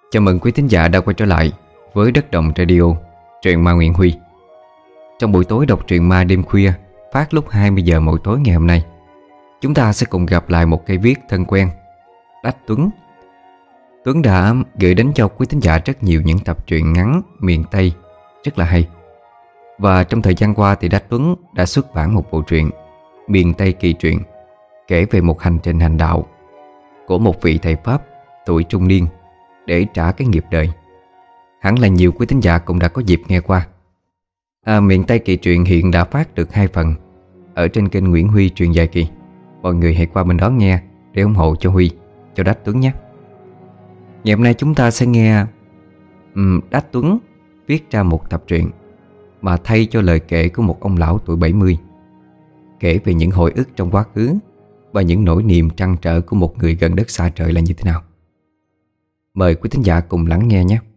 Chào mừng quý thính giả đã quay trở lại với Đất Đồng Radio, truyện ma Nguyễn Huy. Trong buổi tối đọc truyện ma đêm khuya phát lúc 20 giờ mỗi tối ngày hôm nay, chúng ta sẽ cùng gặp lại một cây viết thân quen, Đách Tuấn. Tuấn đã gửi đến cho quý thính giả rất nhiều những tập truyện ngắn miền Tây rất là hay. Và trong thời gian qua thì Đách Tuấn đã xuất bản một bộ truyện Miền Tây Kỳ Truyện, kể về một hành trình hành đạo của một vị thầy Pháp tuổi trung niên để trả cái nghiệp đời. Hẳn là nhiều quý thính giả cũng đã có dịp nghe qua. Miền Tây Kỳ Truyện hiện đã phát được 2 phần ở trên kênh Nguyễn Huy Truyện Dài Kỳ. Mọi người hãy qua bên đó nghe để ủng hộ cho Huy, cho Đách Tuấn nhé. Ngày hôm nay chúng ta sẽ nghe Đách Tuấn viết ra một tập truyện mà thay cho lời kể của một ông lão tuổi 70, kể về những hồi ức trong quá khứ và những nỗi niềm trăn trở của một người gần đất xa trời là như thế nào. Mời quý thính giả cùng lắng nghe nhé.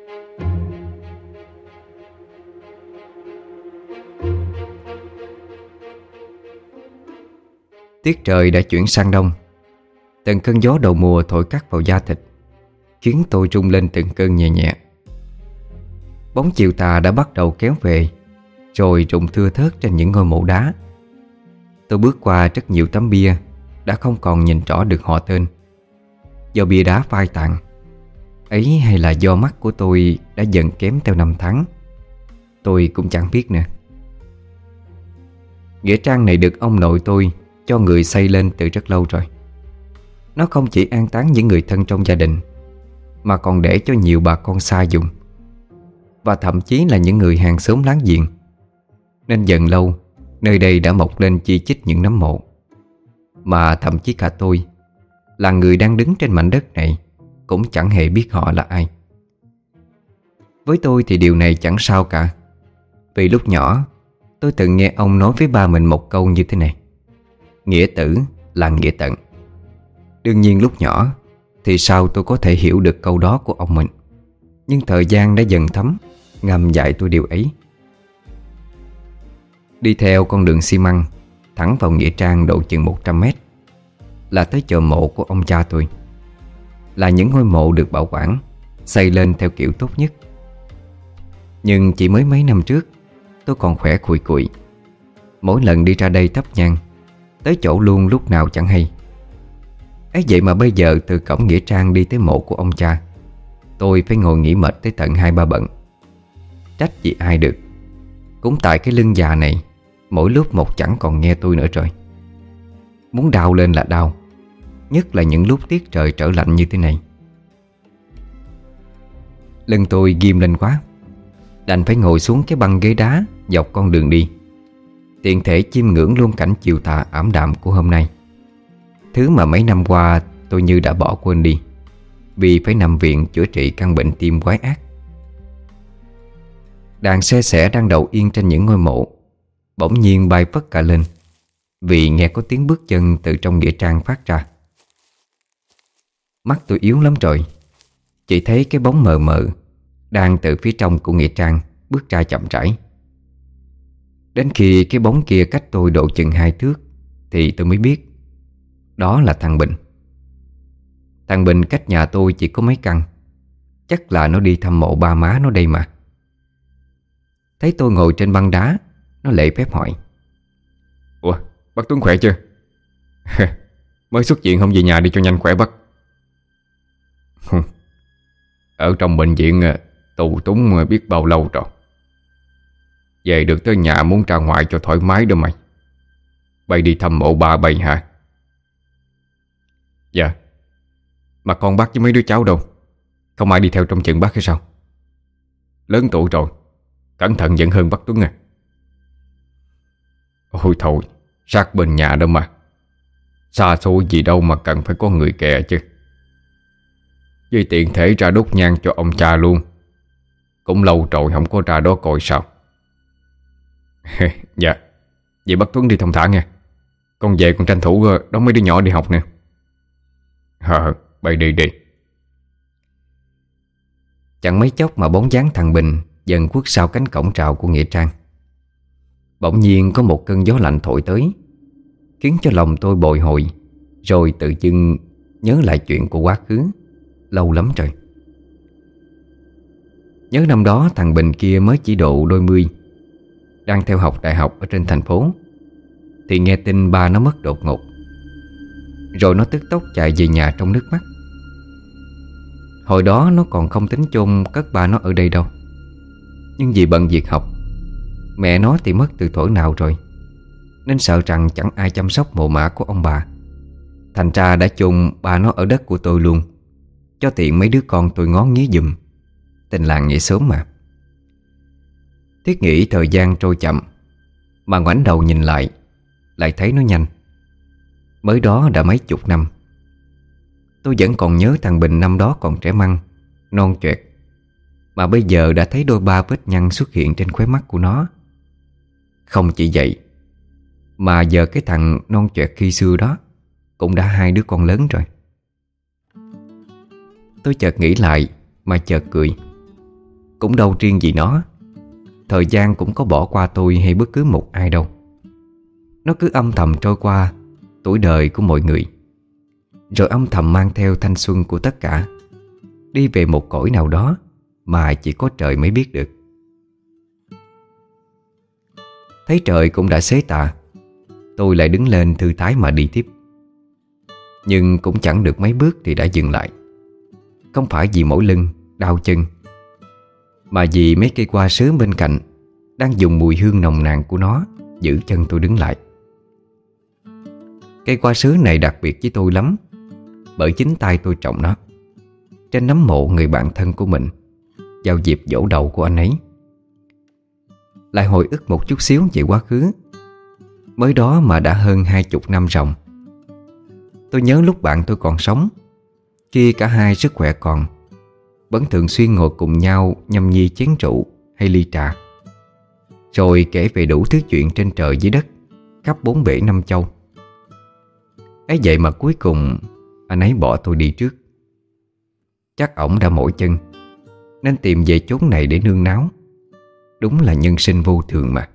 Tiết trời đã chuyển sang đông. Từng cơn gió đầu mùa thổi cắt vào da thịt, khiến tôi rung lên từng cơn nhẹ nhẹ. Bóng chiều tà đã bắt đầu kéo về, rồi rụng thưa thớt trên những ngôi mộ đá. Tôi bước qua rất nhiều tấm bia đã không còn nhìn rõ được họ tên, do bia đá phai tàn ấy, hay là do mắt của tôi đã dần kém theo năm tháng, tôi cũng chẳng biết nữa. Nghĩa trang này được ông nội tôi cho người xây lên từ rất lâu rồi. Nó không chỉ an táng những người thân trong gia đình, mà còn để cho nhiều bà con xa dùng, và thậm chí là những người hàng xóm láng giềng. Nên dần lâu, nơi đây đã mọc lên chi chít những nấm mộ, mà thậm chí cả tôi, là người đang đứng trên mảnh đất này, cũng chẳng hề biết họ là ai. Với tôi thì điều này chẳng sao cả, vì lúc nhỏ tôi từng nghe ông nói với ba mình một câu như thế này: nghĩa tử là nghĩa tận. Đương nhiên lúc nhỏ thì sao tôi có thể hiểu được câu đó của ông mình, nhưng thời gian đã dần thấm ngầm dạy tôi điều ấy. Đi theo con đường xi măng thẳng vào nghĩa trang độ chừng 100 mét là tới chợ mộ của ông cha tôi. Là những ngôi mộ được bảo quản, xây lên theo kiểu tốt nhất. Nhưng chỉ mới mấy năm trước, tôi còn khỏe khụi cụi. Mỗi lần đi ra đây thắp nhang, tới chỗ luôn lúc nào chẳng hay. Ấy vậy mà bây giờ từ cổng nghĩa trang đi tới mộ của ông cha, tôi phải ngồi nghỉ mệt tới tận 2-3 bận. Trách gì ai được. Cũng tại cái lưng già này, mỗi lúc một chẳng còn nghe tôi nữa rồi. Muốn đau lên là đau, nhất là những lúc tiết trời trở lạnh như thế này. Lưng tôi ghim lên quá, đành phải ngồi xuống cái băng ghế đá dọc con đường đi, tiện thể chiêm ngưỡng luôn cảnh chiều tà ảm đạm của hôm nay. Thứ mà mấy năm qua tôi như đã bỏ quên đi, vì phải nằm viện chữa trị căn bệnh tim quái ác. Đàn xe sẻ đang đậu yên trên những ngôi mộ bỗng nhiên bay phất cả lên, vì nghe có tiếng bước chân từ trong nghĩa trang phát ra. Mắt tôi yếu lắm rồi, chỉ thấy cái bóng mờ mờ đang từ phía trong của nghĩa trang bước ra chậm rãi. Đến khi cái bóng kia cách tôi độ chừng 2 thước thì tôi mới biết đó là thằng Bình. Thằng Bình cách nhà tôi chỉ có mấy căn, chắc là nó đi thăm mộ ba má nó đây mà. Thấy tôi ngồi trên băng đá, nó lễ phép hỏi: "Ủa, bác Tuấn khỏe chưa?" "Mới xuất viện không về nhà đi cho nhanh khỏe bác." "Ở trong bệnh viện tù túng biết bao lâu rồi. Về được tới nhà muốn ra ngoài cho thoải mái đó mày. Bay đi thăm mộ ba bay hả?" "Dạ. Mà con bác với mấy đứa cháu đâu? Không ai đi theo trong chừng bác hay sao? Lớn tuổi rồi, cẩn thận vẫn hơn bác Tuấn à." "Ôi thôi, sát bên nhà đâu mà. Xa xôi gì đâu mà cần phải có người kè chứ. Vì tiện thể ra đốt nhang cho ông cha luôn. Cũng lâu rồi không có ra đó coi sao." "Dạ. Vậy bác Tuấn đi thông thả nha. Con về còn tranh thủ đón mấy đứa nhỏ đi học nè." Bay đi đi." Chẳng mấy chốc mà bóng dáng thằng Bình dần khuất sau cánh cổng trào của nghĩa trang. Bỗng nhiên có một cơn gió lạnh thổi tới, khiến cho lòng tôi bồi hồi, rồi tự dưng nhớ lại chuyện của quá khứ lâu lắm rồi. Nhớ năm đó thằng Bình kia mới chỉ độ đôi mươi, đang theo học đại học ở trên thành phố, thì nghe tin ba nó mất đột ngột. Rồi nó tức tốc chạy về nhà trong nước mắt. Hồi đó nó còn không tính chôn cất ba nó ở đây đâu. Nhưng vì bận việc học, mẹ nó thì mất từ thuở nào rồi, nên sợ rằng chẳng ai chăm sóc mồ mả của ông bà. Thành ra đã chôn ba nó ở đất của tôi luôn, cho tiện mấy đứa con tôi ngó nghía giùm. Tình làng nghĩa xóm mà. Thiết nghĩ thời gian trôi chậm, mà ngoảnh đầu nhìn lại thấy nó nhanh. Mới đó đã mấy chục năm. Tôi vẫn còn nhớ thằng Bình năm đó còn trẻ măng, non choẹt, mà bây giờ đã thấy đôi ba vết nhăn xuất hiện trên khóe mắt của nó. Không chỉ vậy, mà giờ cái thằng non choẹt khi xưa đó cũng đã hai đứa con lớn rồi. Tôi chợt nghĩ lại mà chợt cười. Cũng đâu riêng gì nó, thời gian cũng có bỏ qua tôi hay bất cứ một ai đâu. Nó cứ âm thầm trôi qua tuổi đời của mọi người, rồi âm thầm mang theo thanh xuân của tất cả, đi về một cõi nào đó mà chỉ có trời mới biết được. Thấy trời cũng đã xế tà, tôi lại đứng lên thư thái mà đi tiếp. Nhưng cũng chẳng được mấy bước thì đã dừng lại. Không phải vì mỏi lưng, đau chân, mà vì mấy cây hoa sứ bên cạnh đang dùng mùi hương nồng nàn của nó giữ chân tôi đứng lại. Cây hoa sứ này đặc biệt với tôi lắm, bởi chính tay tôi trồng nó trên nấm mộ người bạn thân của mình vào dịp giỗ đầu của anh ấy. Lại hồi ức một chút xíu về quá khứ. Mới đó mà đã hơn 20 năm ròng. Tôi nhớ lúc bạn tôi còn sống, khi cả hai sức khỏe còn, vẫn thường xuyên ngồi cùng nhau nhâm nhi chén rượu hay ly trà, rồi kể về đủ thứ chuyện trên trời dưới đất, khắp bốn bể năm châu. Ấy vậy mà cuối cùng anh ấy bỏ tôi đi trước. Chắc ổng đã mỏi chân, nên tìm về chốn này để nương náu. Đúng là nhân sinh vô thường mà.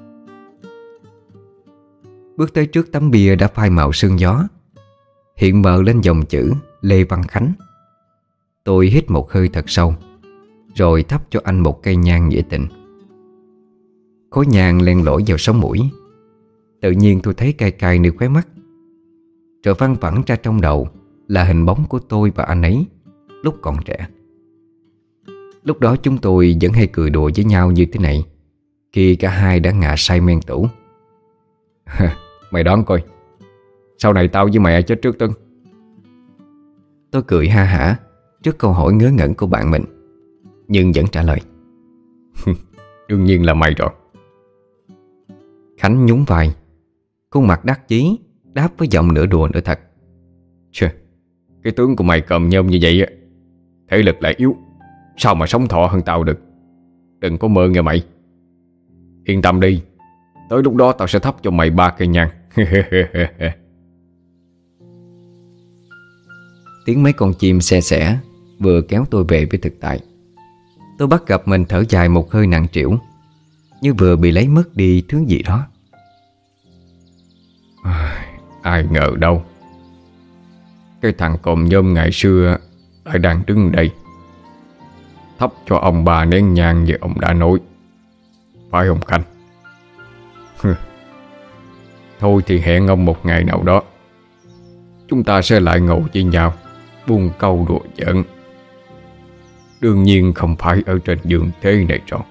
Bước tới trước tấm bia đã phai màu sương gió, hiện mờ lên dòng chữ Lê Văn Khánh. Tôi hít một hơi thật sâu, rồi thắp cho anh một cây nhang nghĩa tình. Khói nhang len lỏi vào sống mũi. Tự nhiên tôi thấy cay cay nơi khóe mắt. Rồi văng vẳng ra trong đầu là hình bóng của tôi và anh ấy lúc còn trẻ. Lúc đó chúng tôi vẫn hay cười đùa với nhau như thế này, khi cả hai đã ngà say men tủ. Mày đoán coi, sau này tao với mày chết trước Tưng. Tôi cười ha hả trước câu hỏi ngớ ngẩn của bạn mình, nhưng vẫn trả lời: Đương nhiên là mày rồi. Khánh nhún vai, khuôn mặt đắc chí đáp với giọng nửa đùa nửa thật: Chà, cái tướng của mày còm nhôm như vậy á, thể lực lại yếu, sao mà sống thọ hơn tao được. Đừng có mơ nghe mày. Yên tâm đi, tới lúc đó tao sẽ thắp cho mày 3 cây nhang. Tiếng mấy con chim se sẻ vừa kéo tôi về với thực tại. Tôi bắt gặp mình thở dài một hơi nặng trĩu, như vừa bị lấy mất đi thứ gì đó. Ai ngờ đâu, cái thằng còm nhôm ngày xưa lại đang đứng đây thắp cho ông 3 nén nhang như ông đã nói. Phải không Khanh? Thôi thì hẹn ông một ngày nào đó, chúng ta sẽ lại ngồi với nhau buông câu đùa giỡn. Đương nhiên không phải ở trên giường thế này rồi.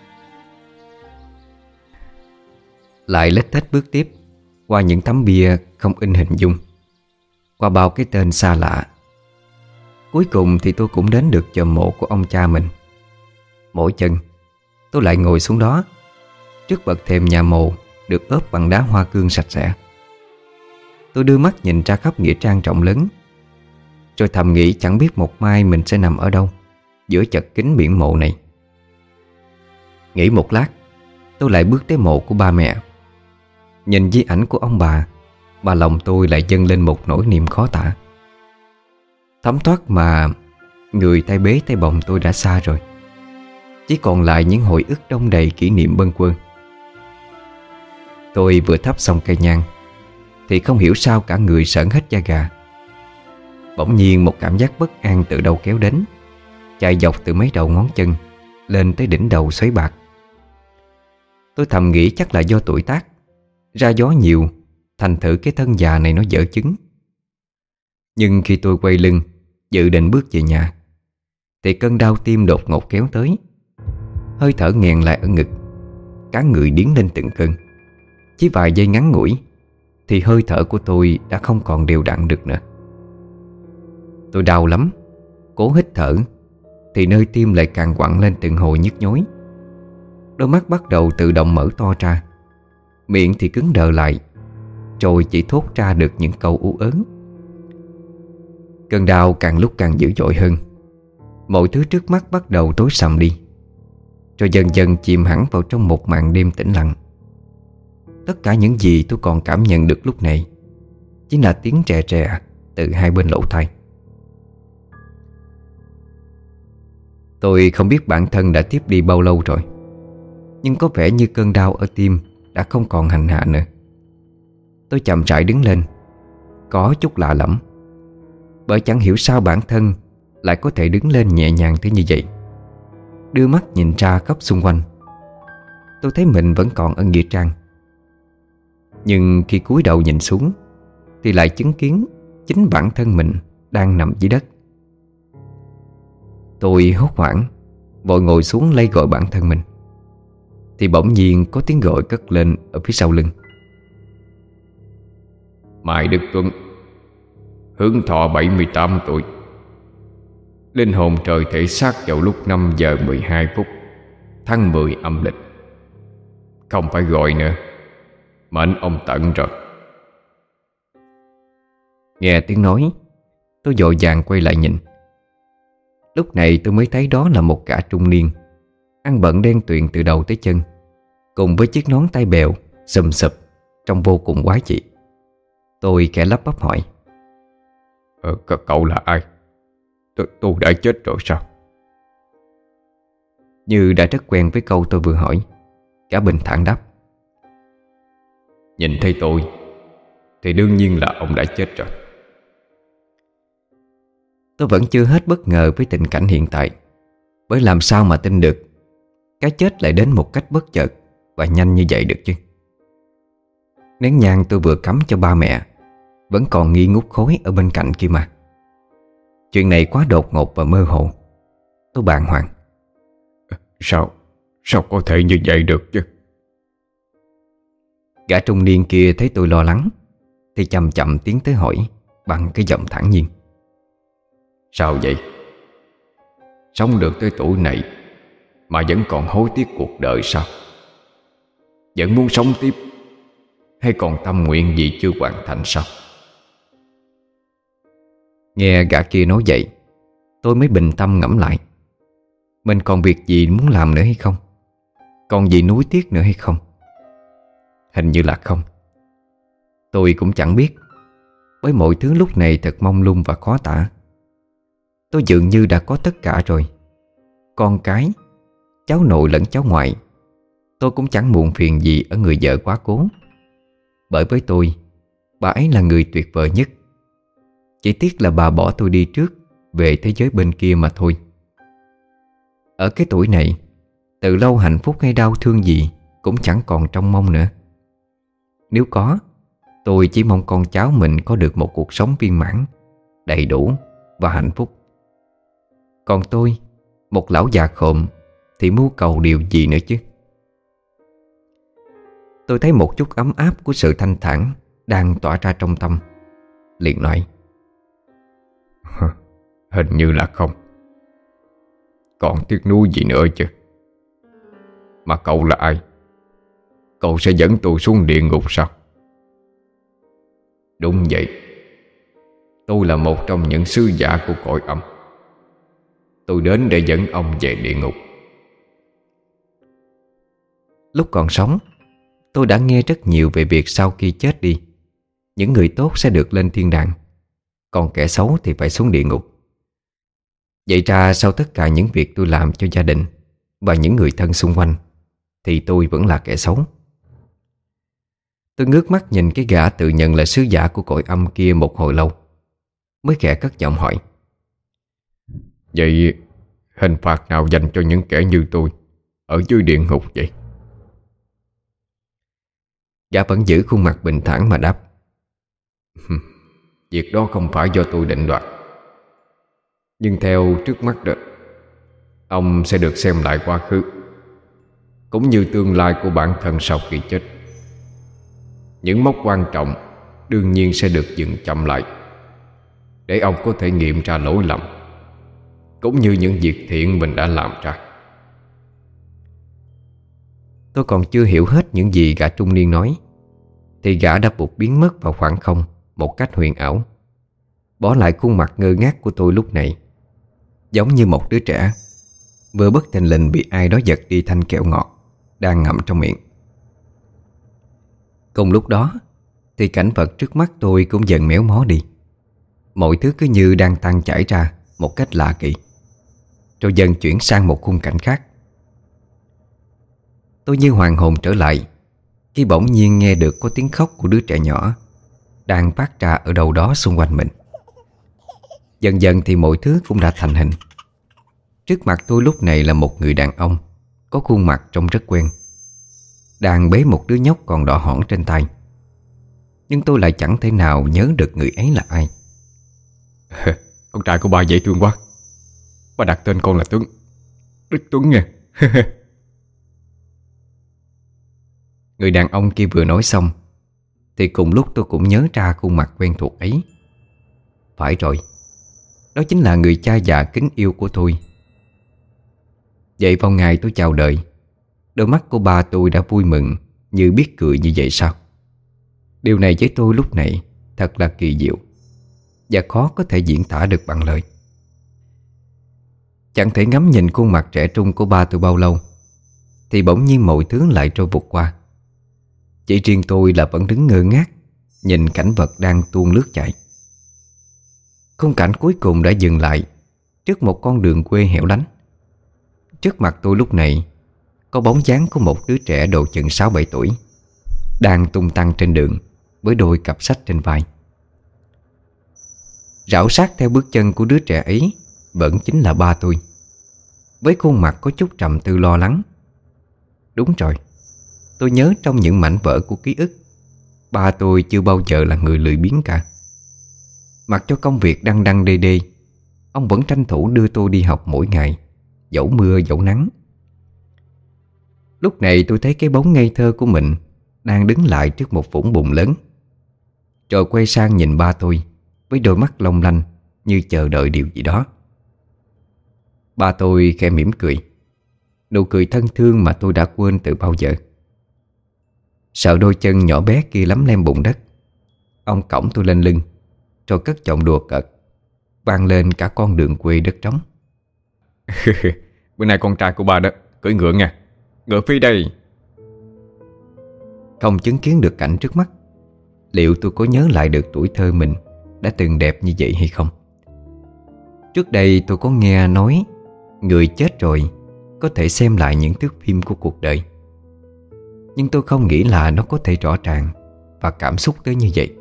Lại lết thết bước tiếp qua những tấm bia không in hình dung, qua bao cái tên xa lạ. Cuối cùng thì tôi cũng đến được chòm mộ của ông cha mình. Mỗi chân tôi lại ngồi xuống đó, trước bậc thềm nhà mộ được ốp bằng đá hoa cương sạch sẽ. Tôi đưa mắt nhìn ra khắp nghĩa trang rộng lớn, rồi thầm nghĩ chẳng biết một mai mình sẽ nằm ở đâu giữa chật kín biển mộ này. Nghĩ một lát, tôi lại bước tới mộ của ba mẹ. Nhìn di ảnh của ông bà, mà lòng tôi lại dâng lên một nỗi niềm khó tả. Thấm thoát mà người tay bế tay bồng tôi đã xa rồi, chỉ còn lại những hồi ức đong đầy kỷ niệm bâng quơ. Tôi vừa thắp xong cây nhang thì không hiểu sao cả người sởn hết da gà. Bỗng nhiên một cảm giác bất an từ đâu kéo đến, chạy dọc từ mấy đầu ngón chân lên tới đỉnh đầu xoáy bạc. Tôi thầm nghĩ chắc là do tuổi tác, ra gió nhiều, thành thử cái thân già này nó dở chứng. Nhưng khi tôi quay lưng dự định bước về nhà thì cơn đau tim đột ngột kéo tới. Hơi thở nghẹn lại ở ngực, cả người điến lên từng cơn. Chỉ vài giây ngắn ngủi thì hơi thở của tôi đã không còn đều đặn được nữa. Tôi đau lắm, cố hít thở thì nơi tim lại càng quặn lên từng hồi nhức nhối. Đôi mắt bắt đầu tự động mở to ra, miệng thì cứng đờ lại, rồi chỉ thốt ra được những câu ú ớn. Cơn đau càng lúc càng dữ dội hơn. Mọi thứ trước mắt bắt đầu tối sầm đi, rồi dần dần chìm hẳn vào trong một màn đêm tĩnh lặng. Tất cả những gì tôi còn cảm nhận được lúc này chính là tiếng rè rè từ hai bên lỗ tai. Tôi không biết bản thân đã tiếp đi bao lâu rồi, nhưng có vẻ như cơn đau ở tim đã không còn hành hạ nữa. Tôi chậm rãi đứng lên, có chút lạ lẫm, bởi chẳng hiểu sao bản thân lại có thể đứng lên nhẹ nhàng tới như vậy. Đưa mắt nhìn ra khắp xung quanh, tôi thấy mình vẫn còn ở nghĩa trang. Nhưng khi cúi đầu nhìn xuống thì lại chứng kiến chính bản thân mình đang nằm dưới đất. Tôi hốt hoảng vội ngồi xuống lay gọi bản thân mình, thì bỗng nhiên có tiếng gọi cất lên ở phía sau lưng. Mai Đức Tuấn, hưởng thọ 78 tuổi, linh hồn trời thể xác vào lúc 5 giờ 12 phút tháng 10 âm lịch. Không phải gọi nữa, mệnh ông tận rồi. Nghe tiếng nói, tôi vội vàng quay lại nhìn. Lúc này tôi mới thấy đó là một gã trung niên, ăn bận đen tuyền từ đầu tới chân, cùng với chiếc nón tai bèo xùm xụp, trông vô cùng quái dị. Tôi khẽ lắp bắp hỏi: Cậu là ai? Tôi đã chết rồi sao? Như đã rất quen với câu tôi vừa hỏi, gã bình thản đáp: Nhìn thấy tôi thì đương nhiên là ông đã chết rồi. Tôi vẫn chưa hết bất ngờ với tình cảnh hiện tại, bởi làm sao mà tin được cái chết lại đến một cách bất chợt và nhanh như vậy được chứ. Nén nhang tôi vừa cắm cho ba mẹ vẫn còn nghi ngút khói ở bên cạnh kia mà. Chuyện này quá đột ngột và mơ hồ. Tôi bàng hoàng: Sao có thể như vậy được chứ? Gã trung niên kia thấy tôi lo lắng thì chậm chậm tiến tới hỏi bằng cái giọng thản nhiên: Sao vậy? Sống được tới tuổi này mà vẫn còn hối tiếc cuộc đời sao? Vẫn muốn sống tiếp, hay còn tâm nguyện gì chưa hoàn thành sao? Nghe gã kia nói vậy, tôi mới bình tâm ngẫm lại. Mình còn việc gì muốn làm nữa hay không? Còn gì nuối tiếc nữa hay không? Hình như là không. Tôi cũng chẳng biết, bởi mọi thứ lúc này thật mông lung và khó tả. Tôi dường như đã có tất cả rồi. Con cái, cháu nội lẫn cháu ngoại, tôi cũng chẳng muộn phiền gì ở người vợ quá cố. Bởi với tôi, bà ấy là người tuyệt vời nhất. Chỉ tiếc là bà bỏ tôi đi trước, về thế giới bên kia mà thôi. Ở cái tuổi này, từ lâu hạnh phúc hay đau thương gì cũng chẳng còn trông mong nữa. Nếu có, tôi chỉ mong con cháu mình có được một cuộc sống viên mãn, đầy đủ và hạnh phúc. Còn tôi, một lão già khộm, thì mưu cầu điều gì nữa chứ? Tôi thấy một chút ấm áp của sự thanh thản đang tỏa ra trong tâm, liền nói: Hình như là không. Còn tiếc nuối gì nữa chứ? Mà cậu là ai? Cậu sẽ dẫn tôi xuống địa ngục sao? Đúng vậy, tôi là một trong những sứ giả của cõi âm. Tôi đến để dẫn ông về địa ngục. Lúc còn sống, tôi đã nghe rất nhiều về việc sau khi chết đi, những người tốt sẽ được lên thiên đàng, còn kẻ xấu thì phải xuống địa ngục. Vậy ra sau tất cả những việc tôi làm cho gia đình và những người thân xung quanh thì tôi vẫn là kẻ xấu. Tôi ngước mắt nhìn cái gã tự nhận là sứ giả của cõi âm kia một hồi lâu, mới khẽ cất giọng hỏi: Vậy Hình phạt nào dành cho những kẻ như tôi ở dưới địa ngục vậy? Gã vẫn giữ khuôn mặt bình thản mà đáp: Việc đó không phải do tôi định đoạt. Nhưng theo trước mắt đó, ông sẽ được xem lại quá khứ cũng như tương lai của bản thân sau khi chết. Những mốc quan trọng đương nhiên sẽ được dừng chậm lại, để ông có thể nghiệm ra lỗi lầm cũng như những việc thiện mình đã làm ra. Tôi còn chưa hiểu hết những gì gã trung niên nói thì gã đã vụt biến mất vào khoảng không một cách huyền ảo, bỏ lại khuôn mặt ngơ ngác của tôi lúc này, giống như một đứa trẻ vừa bất thình lình bị ai đó giật đi thanh kẹo ngọt đang ngậm trong miệng. Cùng lúc đó thì cảnh vật trước mắt tôi cũng dần méo mó đi. Mọi thứ cứ như đang tan chảy ra một cách lạ kỳ, rồi dần chuyển sang một khung cảnh khác. Tôi như hoàn hồn trở lại khi bỗng nhiên nghe được có tiếng khóc của đứa trẻ nhỏ đang phát ra ở đâu đó xung quanh mình. Dần dần thì mọi thứ cũng đã thành hình. Trước mặt tôi lúc này là một người đàn ông có khuôn mặt trông rất quen, đang bế một đứa nhóc còn đỏ hỏn trên tay. Nhưng tôi lại chẳng thể nào nhớ được người ấy là ai. Con trai của ba dễ thương quá. Ba đặt tên con là Tuấn, Đức Tuấn nha. Người đàn ông kia vừa nói xong thì cùng lúc tôi cũng nhớ ra khuôn mặt quen thuộc ấy. Phải rồi, đó chính là người cha già kính yêu của tôi. Vậy vào ngày tôi chào đời, đôi mắt của ba tôi đã vui mừng như biết cười như vậy sao? Điều này với tôi lúc này thật là kỳ diệu và khó có thể diễn tả được bằng lời. Chẳng thể ngắm nhìn khuôn mặt trẻ trung của ba tôi bao lâu thì bỗng nhiên mọi thứ lại trôi vụt qua. Chỉ riêng tôi là vẫn đứng ngơ ngác nhìn cảnh vật đang tuôn lướt chạy. Khung cảnh cuối cùng đã dừng lại trước một con đường quê hẻo lánh. Trước mặt tôi lúc này có bóng dáng của một đứa trẻ độ chừng 6-7 tuổi đang tung tăng trên đường với đôi cặp sách trên vai. Rảo sát theo bước chân của đứa trẻ ấy vẫn chính là ba tôi, với khuôn mặt có chút trầm tư lo lắng. Đúng rồi, tôi nhớ trong những mảnh vỡ của ký ức, ba tôi chưa bao giờ là người lười biếng cả. Mặc cho công việc đăng đăng đê đê, ông vẫn tranh thủ đưa tôi đi học mỗi ngày, dẫu mưa dẫu nắng. Lúc này tôi thấy cái bóng ngây thơ của mình đang đứng lại trước một vũng bùn lớn, rồi quay sang nhìn ba tôi với đôi mắt long lanh như chờ đợi điều gì đó. Ba tôi khẽ mỉm cười, nụ cười thân thương mà tôi đã quên từ bao giờ. Sợ đôi chân nhỏ bé kia lấm lem bùn đất, ông cõng tôi lên lưng, rồi cất giọng đùa cợt vang lên cả con đường quê đất trống. Bữa nay con trai của ba đó cưỡi ngựa nha, ngựa phi đây. Không chứng kiến được cảnh trước mắt, liệu tôi có nhớ lại được tuổi thơ mình đã từng đẹp như vậy hay không? Trước đây tôi có nghe nói người chết rồi có thể xem lại những thước phim của cuộc đời, nhưng tôi không nghĩ là nó có thể rõ ràng và cảm xúc tới như vậy.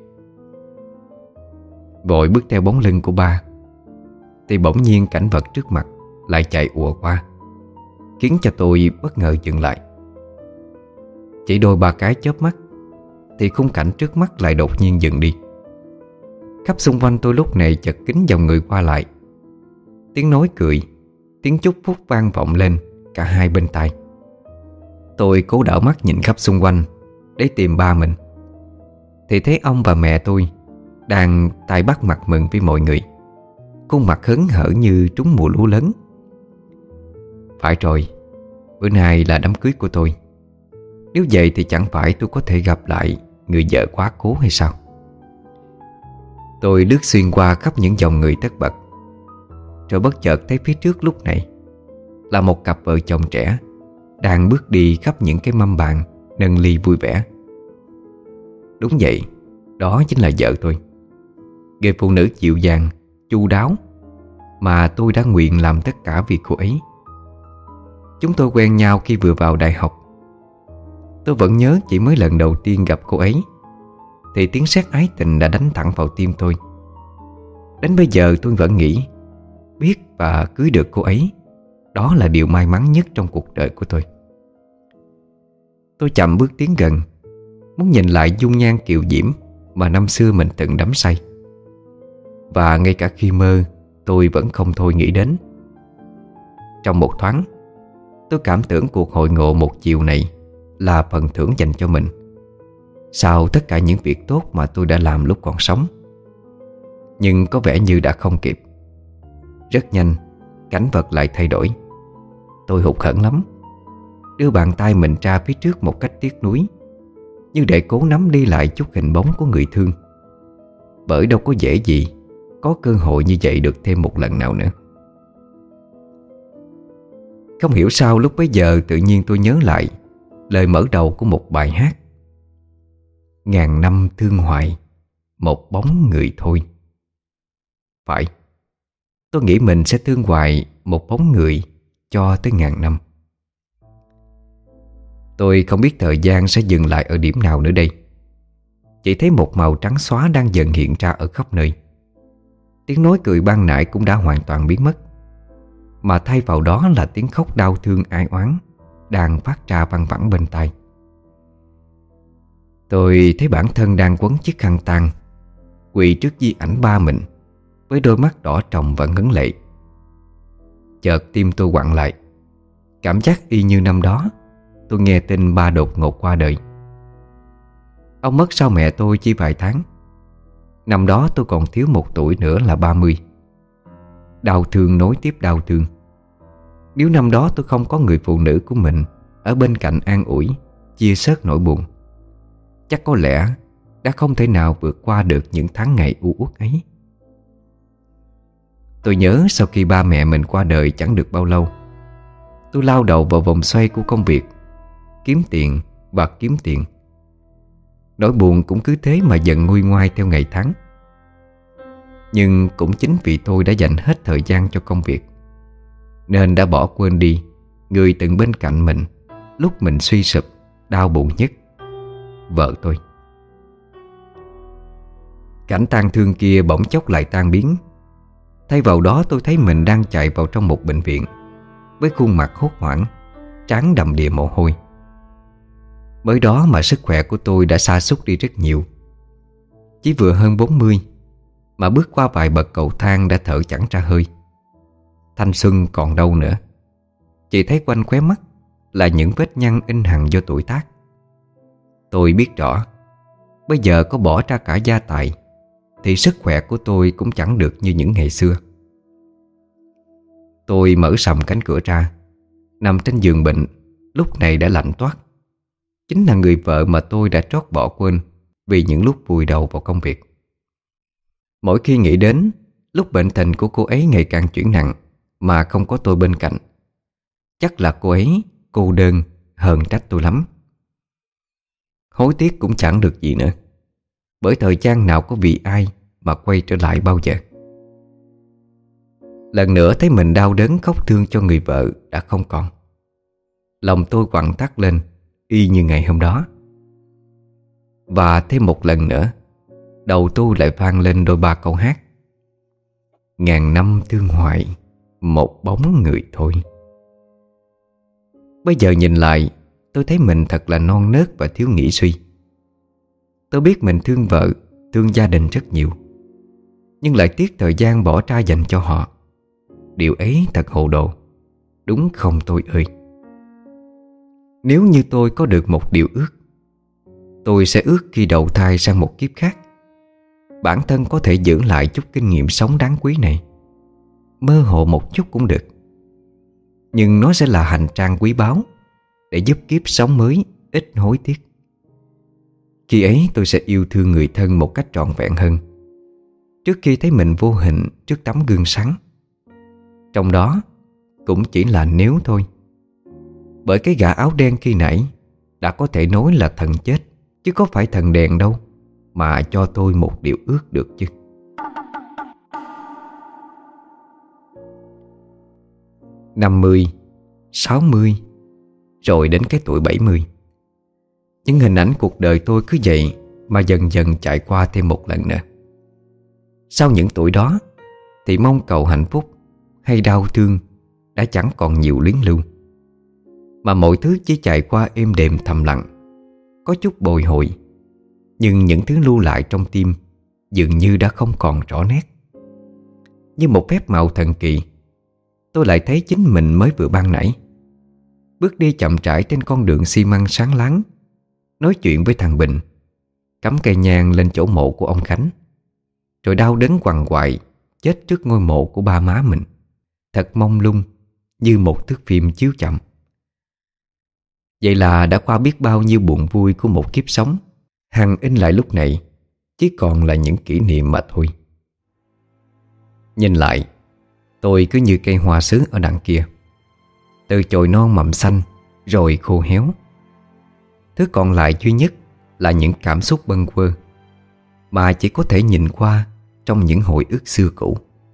Vội bước theo bóng lưng của ba thì bỗng nhiên cảnh vật trước mặt lại chạy ùa qua, khiến cho tôi bất ngờ dừng lại. Chỉ đôi ba cái chớp mắt thì khung cảnh trước mắt lại đột nhiên dừng đi. Khắp xung quanh tôi lúc này chật kín dòng người qua lại. Tiếng nói cười, tiếng chúc phúc vang vọng lên cả hai bên tai. Tôi cố đảo mắt nhìn khắp xung quanh để tìm ba mình, thì thấy ông và mẹ tôi đang tay bắt mặt mừng với mọi người, khuôn mặt hớn hở như trúng mùa lúa lớn. Phải rồi, bữa nay là đám cưới của tôi. Nếu vậy thì chẳng phải tôi có thể gặp lại người vợ quá cố hay sao? Tôi lướt xuyên qua khắp những dòng người tất bật, rồi bất chợt thấy phía trước lúc này là một cặp vợ chồng trẻ đang bước đi khắp những cái mâm bàn nâng ly vui vẻ. Đúng vậy, đó chính là vợ tôi, người phụ nữ dịu dàng, chu đáo mà tôi đã nguyện làm tất cả vì cô ấy. Chúng tôi quen nhau khi vừa vào đại học. Tôi vẫn nhớ chỉ mới lần đầu tiên gặp cô ấy thì tiếng sét ái tình đã đánh thẳng vào tim tôi. Đến bây giờ tôi vẫn nghĩ biết và cưới được cô ấy đó là điều may mắn nhất trong cuộc đời của tôi. Tôi chậm bước tiến gần, muốn nhìn lại dung nhan kiều diễm mà năm xưa mình từng đắm say. Và ngay cả khi mơ, tôi vẫn không thôi nghĩ đến. Trong một thoáng, tôi cảm tưởng cuộc hội ngộ một chiều này là phần thưởng dành cho mình sau tất cả những việc tốt mà tôi đã làm lúc còn sống. Nhưng có vẻ như đã không kịp. Rất nhanh, cảnh vật lại thay đổi. Tôi hụt hẫng lắm, đưa bàn tay mình ra phía trước một cách tiếc nuối, như để cố nắm đi lại chút hình bóng của người thương. Bởi đâu có dễ gì có cơ hội như vậy được thêm một lần nào nữa. Không hiểu sao lúc bấy giờ tự nhiên tôi nhớ lại lời mở đầu của một bài hát: ngàn năm thương hoài, một bóng người thôi. Phải, tôi nghĩ mình sẽ thương hoài một bóng người cho tới ngàn năm. Tôi không biết thời gian sẽ dừng lại ở điểm nào nữa đây. Chỉ thấy một màu trắng xóa đang dần hiện ra ở khắp nơi. Tiếng nói cười ban nãy cũng đã hoàn toàn biến mất, mà thay vào đó là tiếng khóc đau thương ai oán đang phát ra văng vẳng bên tai. Tôi thấy bản thân đang quấn chiếc khăn tang, quỳ trước di ảnh ba mình với đôi mắt đỏ tròng và ngấn lệ. Chợt tim tôi quặn lại, cảm giác y như năm đó tôi nghe tin ba đột ngột qua đời. Ông mất sau mẹ tôi chỉ vài tháng. Năm đó tôi còn thiếu 1 tuổi nữa là 30. Đau thương nối tiếp đau thương. Nếu năm đó tôi không có người phụ nữ của mình ở bên cạnh an ủi, chia sớt nỗi buồn, chắc có lẽ đã không thể nào vượt qua được những tháng ngày u uất ấy. Tôi nhớ sau khi ba mẹ mình qua đời chẳng được bao lâu, tôi lao đầu vào vòng xoay của công việc, kiếm tiền và kiếm tiền. Nỗi buồn cũng cứ thế mà dần nguôi ngoai theo ngày tháng. Nhưng cũng chính vì tôi đã dành hết thời gian cho công việc, nên đã bỏ quên đi người từng bên cạnh mình lúc mình suy sụp, đau buồn nhất: vợ tôi. Cảnh tang thương kia bỗng chốc lại tan biến. Thay vào đó tôi thấy mình đang chạy vào trong một bệnh viện với khuôn mặt hốt hoảng, trán đầm đìa mồ hôi. Mới đó mà sức khỏe của tôi đã sa sút đi rất nhiều. Chỉ vừa hơn 40 mà bước qua vài bậc cầu thang đã thở chẳng ra hơi. Thanh xuân còn đâu nữa. Chỉ thấy quanh khóe mắt là những vết nhăn in hằn do tuổi tác. Tôi biết rõ, bây giờ có bỏ ra cả gia tài thì sức khỏe của tôi cũng chẳng được như những ngày xưa. Tôi mở sầm cánh cửa ra, nằm trên giường bệnh lúc này đã lạnh toát. Chính là người vợ mà tôi đã trót bỏ quên vì những lúc vùi đầu vào công việc. Mỗi khi nghĩ đến lúc bệnh tình của cô ấy ngày càng chuyển nặng mà không có tôi bên cạnh, chắc là cô ấy cô đơn hờn trách tôi lắm. Hối tiếc cũng chẳng được gì nữa, bởi thời gian nào có vì ai mà quay trở lại bao giờ. Lần nữa thấy mình đau đớn khóc thương cho người vợ đã không còn. Lòng tôi quặn thắt lên y như ngày hôm đó. Và thêm một lần nữa, đầu tôi lại vang lên đôi ba câu hát: ngàn năm thương hoài, một bóng người thôi. Bây giờ nhìn lại, tôi thấy mình thật là non nớt và thiếu nghĩ suy. Tôi biết mình thương vợ, thương gia đình rất nhiều, nhưng lại tiếc thời gian bỏ ra dành cho họ. Điều ấy thật hồ đồ, đúng không tôi ơi? Nếu như tôi có được một điều ước, tôi sẽ ước khi đầu thai sang một kiếp khác, bản thân có thể giữ lại chút kinh nghiệm sống đáng quý này. Mơ hồ một chút cũng được, nhưng nó sẽ là hành trang quý báu để giúp kiếp sống mới ít hối tiếc. Khi ấy tôi sẽ yêu thương người thân một cách trọn vẹn hơn, trước khi thấy mình vô hình trước tấm gương sáng. Trong đó cũng chỉ là nếu thôi. Bởi cái gã áo đen khi nãy đã có thể nói là thần chết, chứ có phải thần đèn đâu mà cho tôi một điều ước được chứ. Năm 50, 60, rồi đến cái tuổi 70. Những hình ảnh cuộc đời tôi cứ vậy mà dần dần chạy qua thêm một lần nữa. Sau những tuổi đó thì mong cầu hạnh phúc hay đau thương đã chẳng còn nhiều luyến lưu, mà mọi thứ chỉ chạy qua êm đềm thầm lặng, có chút bồi hồi. Nhưng những thứ lưu lại trong tim dường như đã không còn rõ nét. Như một phép màu thần kỳ, tôi lại thấy chính mình mới vừa ban nãy bước đi chậm rãi trên con đường xi măng sáng láng, nói chuyện với thằng Bình, cắm cây nhang lên chỗ mộ của ông Khánh, rồi đau đớn quằn quại chết trước ngôi mộ của ba má mình. Thật mông lung, như một thước phim chiếu chậm. Vậy là đã qua biết bao nhiêu buồn vui của một kiếp sống, hằn in lại lúc này chỉ còn là những kỷ niệm mà thôi. Nhìn lại, tôi cứ như cây hoa sứ ở đằng kia, từ chồi non mầm xanh rồi khô héo. Thứ còn lại duy nhất là những cảm xúc bâng quơ mà chỉ có thể nhìn qua trong những hồi ức xưa cũ.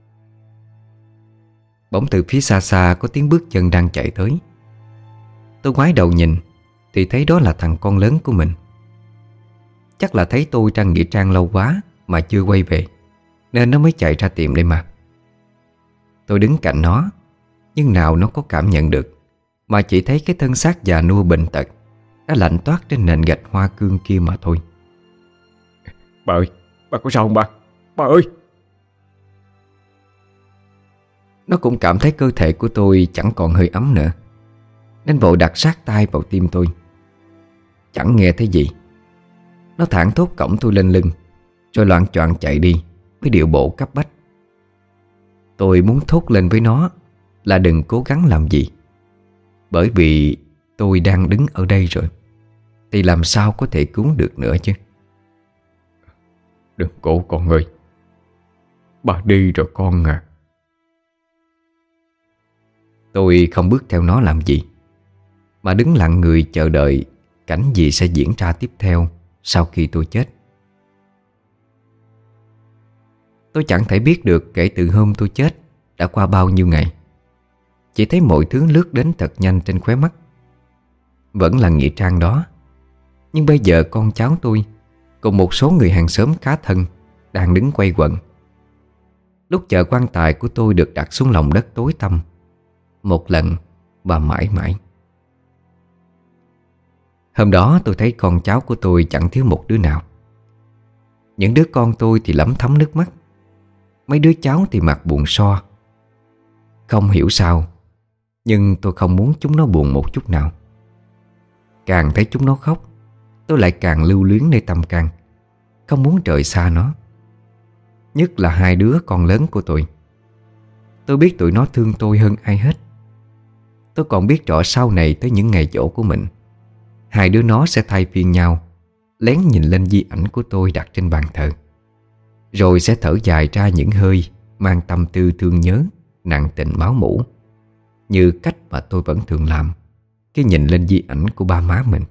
Bỗng từ phía xa xa có tiếng bước chân đang chạy tới. Tôi ngoái đầu nhìn thì thấy đó là thằng con lớn của mình. Chắc là thấy tôi ra nghĩa trang lâu quá mà chưa quay về, nên nó mới chạy ra tìm đây mà. Tôi đứng cạnh nó, nhưng nào nó có cảm nhận được, mà chỉ thấy cái thân xác già nua bệnh tật đã lạnh toát trên nền gạch hoa cương kia mà thôi. Bà ơi, bà có sao không bà? Bà ơi! Nó cũng cảm thấy cơ thể của tôi chẳng còn hơi ấm nữa, nên vội đặt sát tay vào tim tôi. Chẳng nghe thấy gì, nó thẳng thốt cõng tôi lên lưng, rồi loạng choạng chạy đi với điệu bộ cấp bách. Tôi muốn thốt lên với nó là đừng cố gắng làm gì, bởi vì tôi đang đứng ở đây rồi, thì làm sao có thể cứu được nữa chứ. Đừng cố con ơi, bà đi rồi con à. Tôi không bước theo nó làm gì, mà đứng lặng người chờ đợi cảnh gì sẽ diễn ra tiếp theo sau khi tôi chết. Tôi chẳng thể biết được kể từ hôm tôi chết đã qua bao nhiêu ngày. Chỉ thấy mọi thứ lướt đến thật nhanh trên khóe mắt. Vẫn là nghĩa trang đó, nhưng bây giờ con cháu tôi cùng một số người hàng xóm khá thân đang đứng quay quần. Lúc chờ quan tài của tôi được đặt xuống lòng đất tối tăm, một lần và mãi mãi. Hôm đó tôi thấy con cháu của tôi chẳng thiếu một đứa nào. Những đứa con tôi thì lấm thấm nước mắt, mấy đứa cháu thì mặt buồn so. Không hiểu sao, nhưng tôi không muốn chúng nó buồn một chút nào. Càng thấy chúng nó khóc, tôi lại càng lưu luyến nơi tâm can, không muốn rời xa nó. Nhất là hai đứa con lớn của tôi. Tôi biết tụi nó thương tôi hơn ai hết. Tôi còn biết rõ sau này tới những ngày giỗ của mình, hai đứa nó sẽ thay phiên nhau lén nhìn lên di ảnh của tôi đặt trên bàn thờ, rồi sẽ thở dài ra những hơi mang tâm tư thương nhớ, nặng tình máu mủ, như cách mà tôi vẫn thường làm khi nhìn lên di ảnh của ba má mình.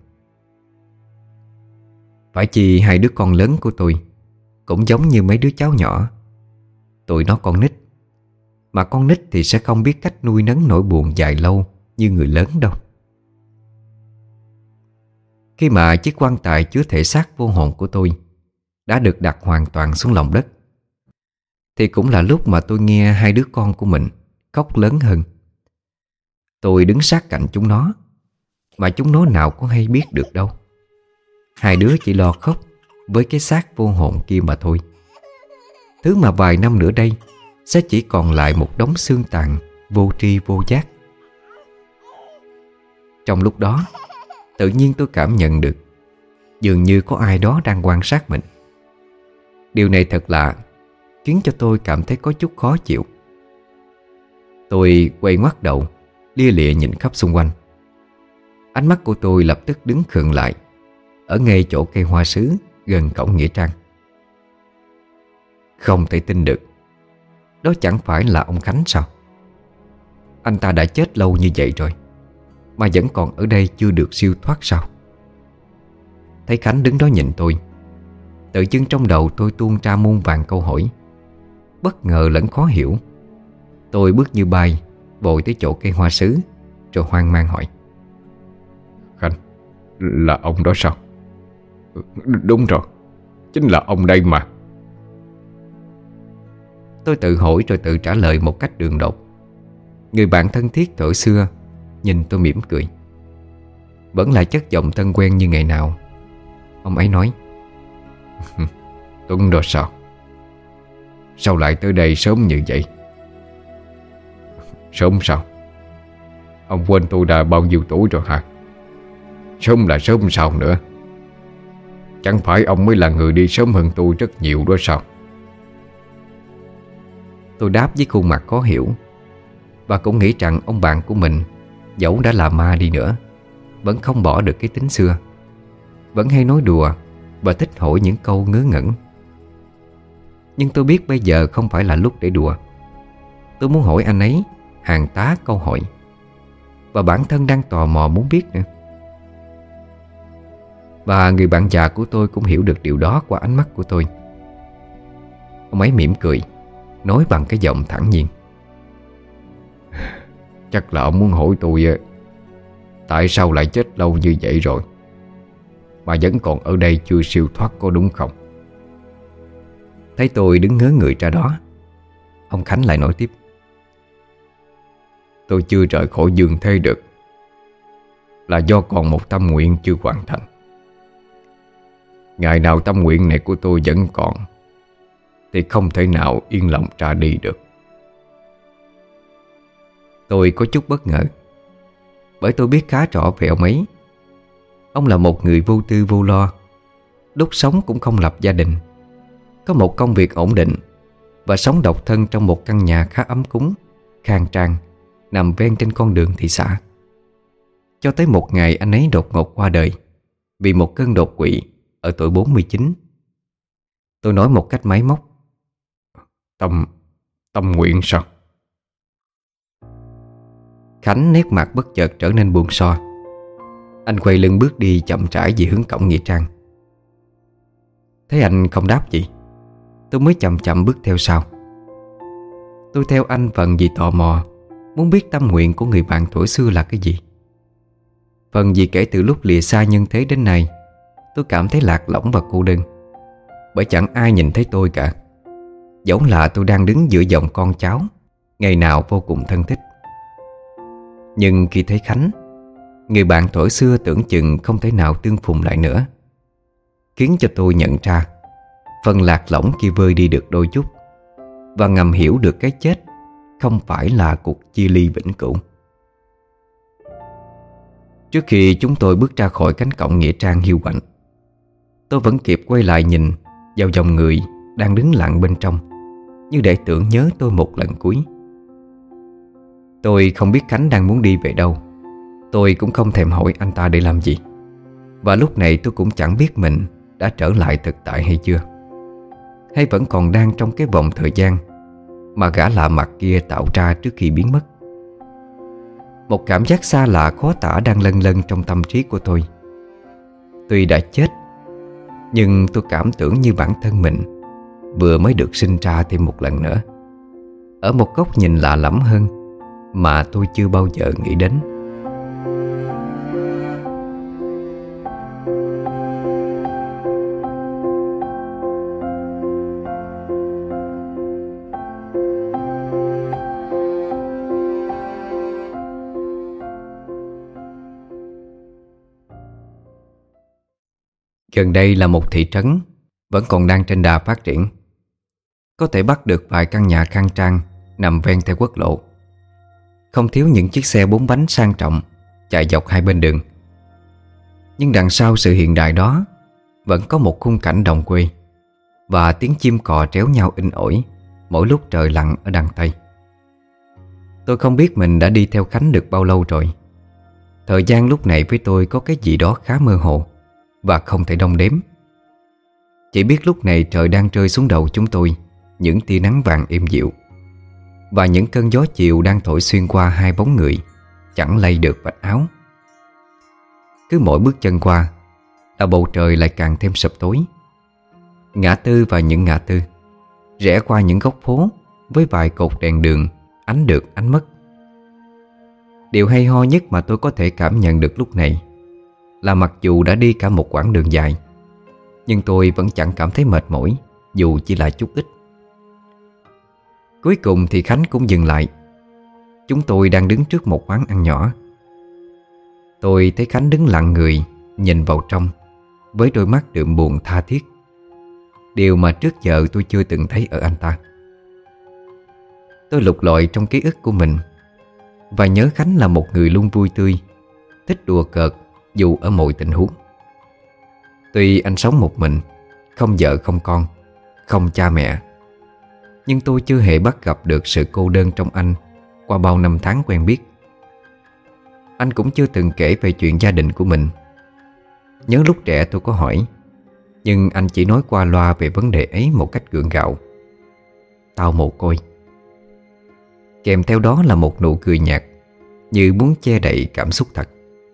Phải chi hai đứa con lớn của tôi cũng giống như mấy đứa cháu nhỏ. Tụi nó con nít, mà con nít thì sẽ không biết cách nuôi nấng nỗi buồn dài lâu như người lớn đâu. Khi mà chiếc quan tài chứa thể xác vô hồn của tôi đã được đặt hoàn toàn xuống lòng đất, thì cũng là lúc mà tôi nghe hai đứa con của mình khóc lớn hơn. Tôi đứng sát cạnh chúng nó, mà chúng nó nào có hay biết được đâu. Hai đứa chỉ lo khóc với cái xác vô hồn kia mà thôi. Thứ mà vài năm nữa đây sẽ chỉ còn lại một đống xương tàn vô tri vô giác. Trong lúc đó, tự nhiên tôi cảm nhận được dường như có ai đó đang quan sát mình. Điều này thật lạ, khiến cho tôi cảm thấy có chút khó chịu. Tôi quay ngoắt đầu, lia lịa nhìn khắp xung quanh. Ánh mắt của tôi lập tức đứng khựng lại ở ngay chỗ cây hoa sứ gần cổng nghĩa trang. Không thể tin được, đó chẳng phải là ông Khánh sao? Anh ta đã chết lâu như vậy rồi mà vẫn còn ở đây chưa được siêu thoát sao? Thấy Khánh đứng đó nhìn tôi, tự dưng trong đầu tôi tuôn ra muôn vàn câu hỏi, bất ngờ lẫn khó hiểu. Tôi bước như bay vội tới chỗ cây hoa sứ, rồi hoang mang hỏi: Khánh, là ông đó sao? Đúng rồi, chính là ông đây mà. Tôi tự hỏi rồi tự trả lời một cách đường đột. Người bạn thân thiết thuở xưa nhìn tôi mỉm cười. Vẫn là chất giọng thân quen như ngày nào. Ông ấy nói: Tuấn rồi sao? Sao lại tới đây sớm như vậy? Sớm sao? Ông quên tôi đã bao nhiêu tuổi rồi hả? Sớm là sớm sao nữa? Chẳng phải ông mới là người đi sớm hơn tôi rất nhiều đó sao? Tôi đáp với khuôn mặt khó hiểu, và cũng nghĩ rằng ông bạn của mình dẫu đã là ma đi nữa vẫn không bỏ được cái tính xưa. Vẫn hay nói đùa và thích hỏi những câu ngớ ngẩn. Nhưng tôi biết bây giờ không phải là lúc để đùa. Tôi muốn hỏi anh ấy hàng tá câu hỏi, và bản thân đang tò mò muốn biết nữa. Và người bạn già của tôi cũng hiểu được điều đó qua ánh mắt của tôi. Ông ấy mỉm cười, nói bằng cái giọng thản nhiên: Chắc là ông muốn hỏi tôi tại sao lại chết lâu như vậy rồi mà vẫn còn ở đây chưa siêu thoát, có đúng không? Thấy tôi đứng ngớ người ra đó, ông Khánh lại nói tiếp: Tôi chưa rời khỏi dương thế được là do còn một tâm nguyện chưa hoàn thành. Ngày nào tâm nguyện này của tôi vẫn còn thì không thể nào yên lòng ra đi được. Tôi có chút bất ngờ, bởi tôi biết khá rõ về ông ấy. Ông là một người vô tư vô lo, lúc sống cũng không lập gia đình, có một công việc ổn định và sống độc thân trong một căn nhà khá ấm cúng, khang trang, nằm ven trên con đường thị xã. Cho tới một ngày anh ấy đột ngột qua đời vì một cơn đột quỵ ở tuổi 49. Tôi nói một cách máy móc: Tâm nguyện sao? Khánh nét mặt bất chợt trở nên buồn so. Anh quay lưng bước đi chậm rãi về hướng cổng nghĩa trang. Thấy anh không đáp gì, tôi mới chậm chậm bước theo sau. Tôi theo anh phần vì tò mò, muốn biết tâm nguyện của người bạn thuở xưa là cái gì. Phần vì kể từ lúc lìa xa nhân thế đến nay, tôi cảm thấy lạc lõng và cô đơn, bởi chẳng ai nhìn thấy tôi cả, dẫu là tôi đang đứng giữa dòng con cháu ngày nào vô cùng thân thích. Nhưng khi thấy Khánh, người bạn thuở xưa tưởng chừng không thể nào tương phùng lại nữa, khiến cho tôi nhận ra phần lạc lõng kia vơi đi được đôi chút, và ngầm hiểu được cái chết không phải là cuộc chia ly vĩnh cửu. Trước khi chúng tôi bước ra khỏi cánh cổng nghĩa trang hiu quạnh, tôi vẫn kịp quay lại nhìn vào dòng người đang đứng lặng bên trong, như để tưởng nhớ tôi một lần cuối. Tôi không biết Khánh đang muốn đi về đâu. Tôi cũng không thèm hỏi anh ta để làm gì. Và lúc này tôi cũng chẳng biết mình đã trở lại thực tại hay chưa, hay vẫn còn đang trong cái vòng thời gian mà gã lạ mặt kia tạo ra trước khi biến mất. Một cảm giác xa lạ khó tả đang lân lân trong tâm trí của tôi. Tuy đã chết, nhưng tôi cảm tưởng như bản thân mình vừa mới được sinh ra thêm một lần nữa, ở một góc nhìn lạ lẫm hơn mà tôi chưa bao giờ nghĩ đến. Gần đây là một thị trấn vẫn còn đang trên đà phát triển. Có thể bắt được vài căn nhà khang trang nằm ven theo quốc lộ, không thiếu những chiếc xe 4 bánh sang trọng chạy dọc hai bên đường. Nhưng đằng sau sự hiện đại đó vẫn có một khung cảnh đồng quê và tiếng chim cò tréo nhau inh ỏi mỗi lúc trời lặng ở đằng Tây. Tôi không biết mình đã đi theo Khánh được bao lâu rồi. Thời gian lúc này với tôi có cái gì đó khá mơ hồ và không thể đong đếm. Chỉ biết lúc này trời đang rơi xuống đầu chúng tôi những tia nắng vàng êm dịu, và những cơn gió chiều đang thổi xuyên qua hai bóng người chẳng lay được vạt áo. Cứ mỗi bước chân qua là bầu trời lại càng thêm sập tối. Ngã tư và những ngã tư, rẽ qua những góc phố với vài cột đèn đường ánh được ánh mất. Điều hay ho nhất mà tôi có thể cảm nhận được lúc này là mặc dù đã đi cả một quãng đường dài, nhưng tôi vẫn chẳng cảm thấy mệt mỏi, dù chỉ là chút ít. Cuối cùng thì Khánh cũng dừng lại. Chúng tôi đang đứng trước một quán ăn nhỏ. Tôi thấy Khánh đứng lặng người nhìn vào trong với đôi mắt đượm buồn tha thiết, điều mà trước giờ tôi chưa từng thấy ở anh ta. Tôi lục lọi trong ký ức của mình và nhớ Khánh là một người luôn vui tươi, thích đùa cợt dù ở mọi tình huống. Tuy anh sống một mình, không vợ không con, không cha mẹ, nhưng tôi chưa hề bắt gặp được sự cô đơn trong anh qua bao năm tháng quen biết. Anh cũng chưa từng kể về chuyện gia đình của mình. Nhớ lúc trẻ tôi có hỏi, nhưng anh chỉ nói qua loa về vấn đề ấy một cách gượng gạo: "Tao mồ côi." Kèm theo đó là một nụ cười nhạt, như muốn che đậy cảm xúc thật.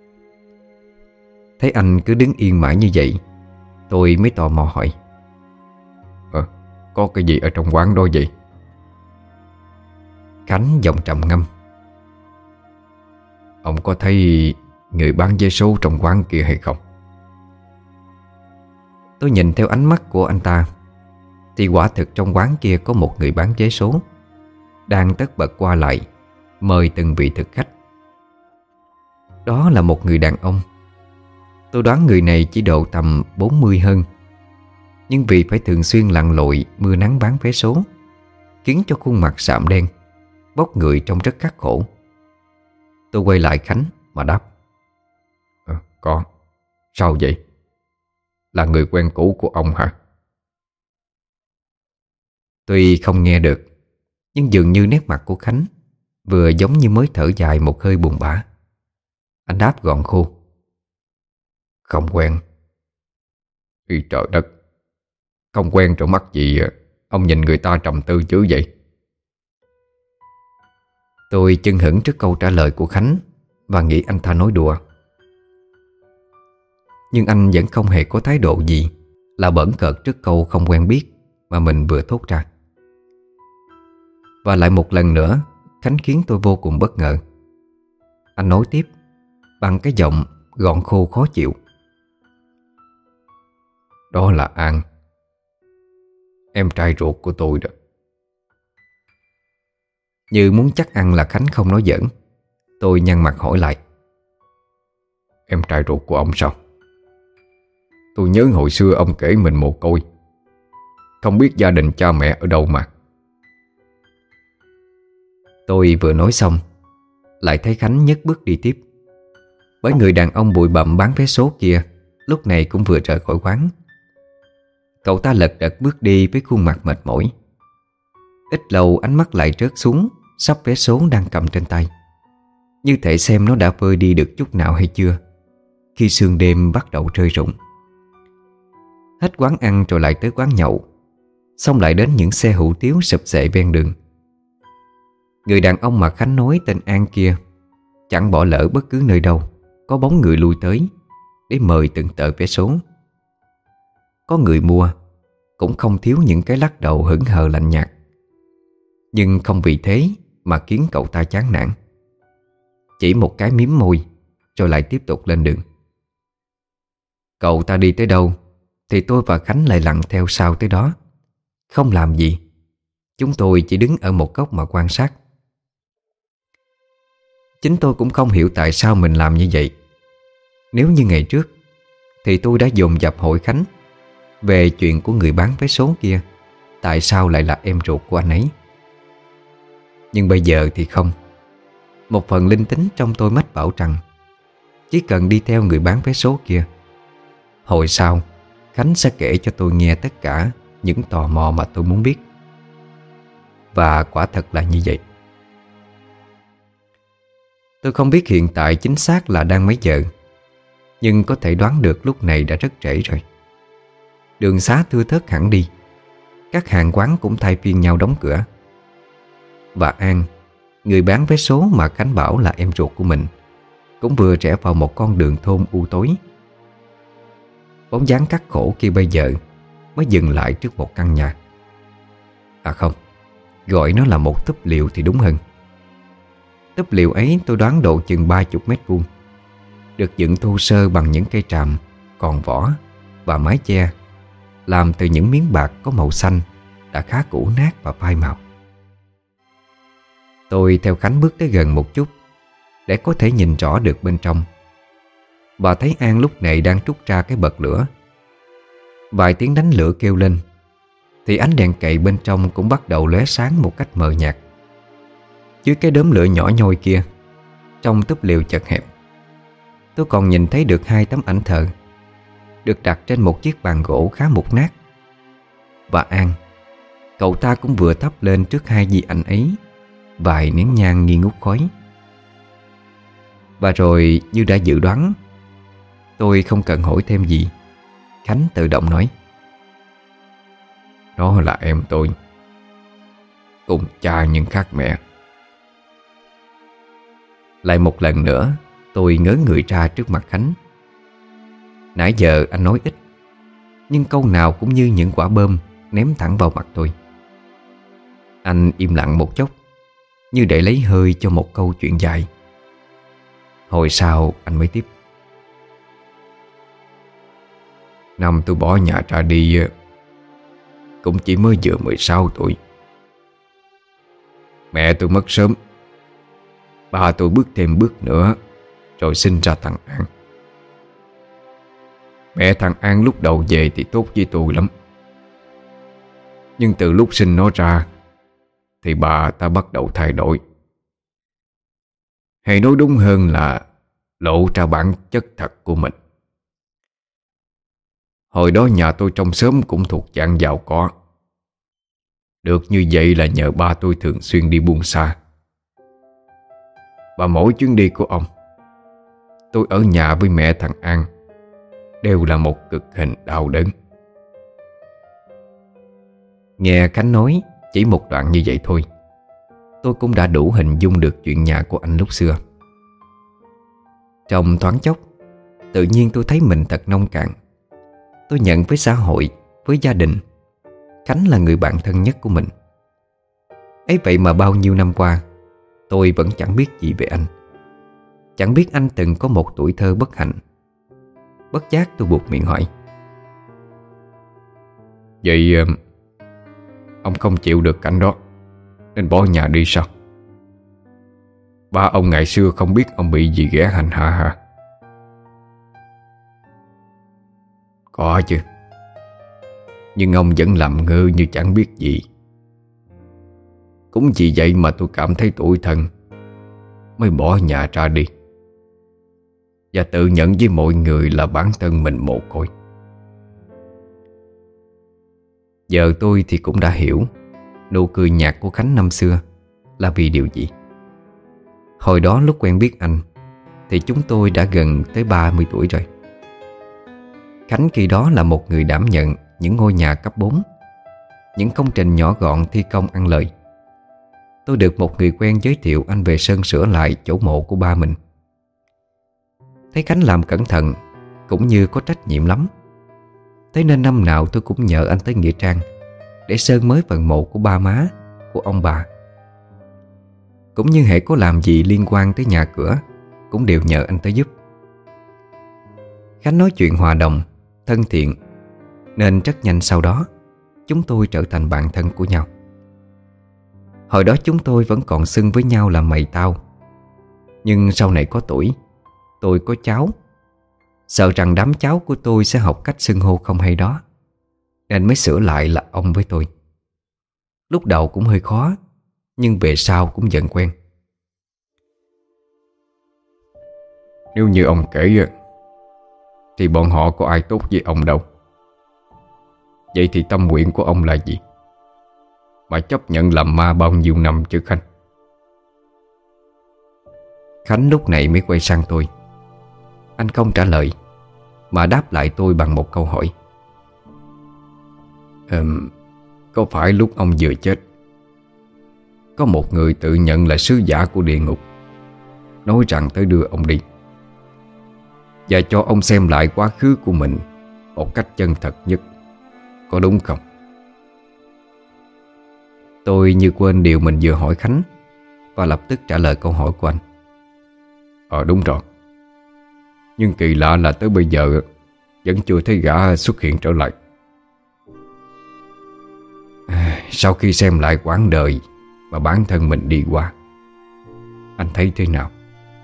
Thấy anh cứ đứng yên mãi như vậy, tôi mới tò mò hỏi: Có cái gì ở trong quán đó vậy?" Khánh giọng trầm ngâm: "Ông có thấy người bán vé số trong quán kia hay không?" Tôi nhìn theo ánh mắt của anh ta thì quả thực trong quán kia có một người bán vé số đang tất bật qua lại mời từng vị thực khách. Đó là một người đàn ông. Tôi đoán người này chỉ độ tầm 40 hơn, nhưng vì phải thường xuyên lặn lội mưa nắng bán vé số, khiến cho khuôn mặt sạm đen, vóc người trông rất khắc khổ. Tôi quay lại Khánh mà đáp: Có. Sao vậy? Là người quen cũ của ông hả?" Tuy không nghe được, nhưng dường như nét mặt của Khánh vừa giống như mới thở dài một hơi buồn bã. Anh đáp gọn khô: "Không quen." "Ý trời đất, không quen rồi mắc gì ông nhìn người ta trầm tư chứ vậy?" Tôi chưng hửng trước câu trả lời của Khánh và nghĩ anh ta nói đùa. Nhưng anh vẫn không hề có thái độ gì là bỡn cợt trước câu không quen biết mà mình vừa thốt ra. Và lại một lần nữa, Khánh khiến tôi vô cùng bất ngờ. Anh nói tiếp bằng cái giọng gọn khô khó chịu: "Đó là An, em trai ruột của tôi đó." Như muốn chắc ăn là Khánh không nói giỡn, tôi nhăn mặt hỏi lại: "Em trai ruột của ông sao? Tôi nhớ hồi xưa ông kể mình mồ côi, không biết gia đình cha mẹ ở đâu mà." Tôi vừa nói xong, lại thấy Khánh nhấc bước đi tiếp. Bởi người đàn ông bụi bặm bán vé số kia lúc này cũng vừa rời khỏi quán. Cậu ta lật đật bước đi với khuôn mặt mệt mỏi. Ít lâu ánh mắt lại rớt xuống sắp vé số đang cầm trên tay, như thể xem nó đã vơi đi được chút nào hay chưa khi sương đêm bắt đầu rơi rụng. Hết quán ăn rồi lại tới quán nhậu, xong lại đến những xe hủ tiếu sụp xệ ven đường. Người đàn ông mà Khánh nói tên An kia chẳng bỏ lỡ bất cứ nơi đâu có bóng người lui tới để mời từng tờ vé số. Có người mua, cũng không thiếu những cái lắc đầu hững hờ lạnh nhạt, nhưng không vì thế mà khiến cậu ta chán nản. Chỉ một cái mím môi rồi lại tiếp tục lên đường. Cậu ta đi tới đâu thì tôi và Khánh lại lặn theo sau tới đó, không làm gì. Chúng tôi chỉ đứng ở một góc mà quan sát. Chính tôi cũng không hiểu tại sao mình làm như vậy. Nếu như ngày trước thì tôi đã dồn dập hỏi Khánh về chuyện của người bán vé số kia, tại sao lại là em ruột của anh ấy. Nhưng bây giờ thì không. Một phần linh tính trong tôi mách bảo rằng chỉ cần đi theo người bán vé số kia, hồi sau Khánh sẽ kể cho tôi nghe tất cả những tò mò mà tôi muốn biết. Và quả thật là như vậy. Tôi không biết hiện tại chính xác là đang mấy giờ, nhưng có thể đoán được lúc này đã rất trễ rồi. Đường xá thưa thớt hẳn đi, các hàng quán cũng thay phiên nhau đóng cửa. Và An, người bán vé số mà Khánh bảo là em ruột của mình, cũng vừa rẽ vào một con đường thôn u tối. Bóng dáng khắc khổ kia bây giờ mới dừng lại trước một căn nhà. À không, gọi nó là một túp liều thì đúng hơn. Túp liều ấy tôi đoán độ chừng 30 mét vuông, được dựng thô sơ bằng những cây tràm còn vỏ và mái che làm từ những miếng bạc có màu xanh đã khá cũ nát và phai màu. Tôi theo Khánh bước tới gần một chút để có thể nhìn rõ được bên trong. Bà thấy An lúc này đang trút ra cái bật lửa. Vài tiếng đánh lửa kêu lên thì ánh đèn cậy bên trong cũng bắt đầu lóe sáng một cách mờ nhạt. Dưới cái đốm lửa nhỏ nhoi kia, trong túp lều chật hẹp, tôi còn nhìn thấy được 2 tấm ảnh thờ được đặt trên một chiếc bàn gỗ khá mục nát. Và An, cậu ta cũng vừa thắp lên trước 2 di ảnh ấy vài nén nhang nghi ngút khói. Và rồi như đã dự đoán, tôi không cần hỏi thêm gì, Khánh tự động nói: Đó là em tôi, cùng cha nhưng khác mẹ. Lại một lần nữa tôi ngớ người ra trước mặt Khánh. Nãy giờ anh nói ít, nhưng câu nào cũng như những quả bom ném thẳng vào mặt tôi. Anh im lặng một chốc, như để lấy hơi cho một câu chuyện dài. Hồi sau anh mới tiếp: Năm tôi bỏ nhà ra đi cũng chỉ mới vừa 16 tuổi. Mẹ tôi mất sớm. Ba tôi bước thêm bước nữa rồi sinh ra thằng An. Mẹ thằng An lúc đầu về thì tốt với tôi lắm, nhưng từ lúc sinh nó ra thì bà ta bắt đầu thay đổi. Hay nói đúng hơn là lộ ra bản chất thật của mình. Hồi đó nhà tôi trong xóm cũng thuộc dạng giàu có. Được như vậy là nhờ ba tôi thường xuyên đi buôn xa. Và mỗi chuyến đi của ông, tôi ở nhà với mẹ thằng An đều là một cực hình đau đớn. Nghe Khánh nói chỉ một đoạn như vậy thôi, tôi cũng đã đủ hình dung được chuyện nhà của anh lúc xưa. Trong thoáng chốc, tự nhiên tôi thấy mình thật nông cạn. Tôi nhận với xã hội, với gia đình, Khánh là người bạn thân nhất của mình. Ấy vậy mà bao nhiêu năm qua, tôi vẫn chẳng biết gì về anh. Chẳng biết anh từng có một tuổi thơ bất hạnh. Bất giác tôi buột miệng hỏi: Vậy ông không chịu được cảnh đó nên bỏ nhà đi sao? Ba ông ngày xưa không biết ông bị gì ghẻ hành hạ hả? Có chứ, nhưng ông vẫn làm ngơ như chẳng biết gì. Cũng vì vậy mà tôi cảm thấy tủi thân, mới bỏ nhà ra đi, và tự nhận với mọi người là bản thân mình mồ côi. Giờ tôi thì cũng đã hiểu nụ cười nhạt của Khánh năm xưa là vì điều gì. Hồi đó lúc quen biết anh thì chúng tôi đã gần tới 30 tuổi rồi. Khánh khi đó là một người đảm nhận những ngôi nhà cấp 4, những công trình nhỏ gọn thi công ăn lời. Tôi được một người quen giới thiệu anh về sơn sửa lại chỗ mộ của ba mình. Thấy Khánh làm cẩn thận cũng như có trách nhiệm lắm, thế nên năm nào tôi cũng nhờ anh tới nghĩa trang để sơn mới phần mộ của ba má, của ông bà. Cũng như hễ có làm gì liên quan tới nhà cửa cũng đều nhờ anh tới giúp. Khánh nói chuyện hòa đồng, thân thiện, nên rất nhanh sau đó chúng tôi trở thành bạn thân của nhau. Hồi đó chúng tôi vẫn còn xưng với nhau là mày tao. Nhưng sau này có tuổi, tôi có cháu, sợ rằng đám cháu của tôi sẽ học cách xưng hô không hay đó, nên mới sửa lại là ông với tôi. Lúc đầu cũng hơi khó, nhưng về sau cũng dần quen. Nếu như ông kể thì bọn họ có ai tốt với ông đâu. Vậy thì tâm nguyện của ông là gì mà chấp nhận làm ma bao nhiêu năm chứ Khanh? Khánh lúc này mới quay sang tôi. Anh không trả lời mà đáp lại tôi bằng một câu hỏi. Có phải lúc ông vừa chết, có một người tự nhận là sứ giả của địa ngục, nói rằng tới đưa ông đi và cho ông xem lại quá khứ của mình một cách chân thật nhất, có đúng không? Tôi như quên điều mình vừa hỏi Khánh và lập tức trả lời câu hỏi của anh. Đúng rồi. Nhưng kỳ lạ là tới bây giờ vẫn chưa thấy gã xuất hiện trở lại. Sau khi xem lại quãng đời mà bản thân mình đi qua, Anh thấy thế nào?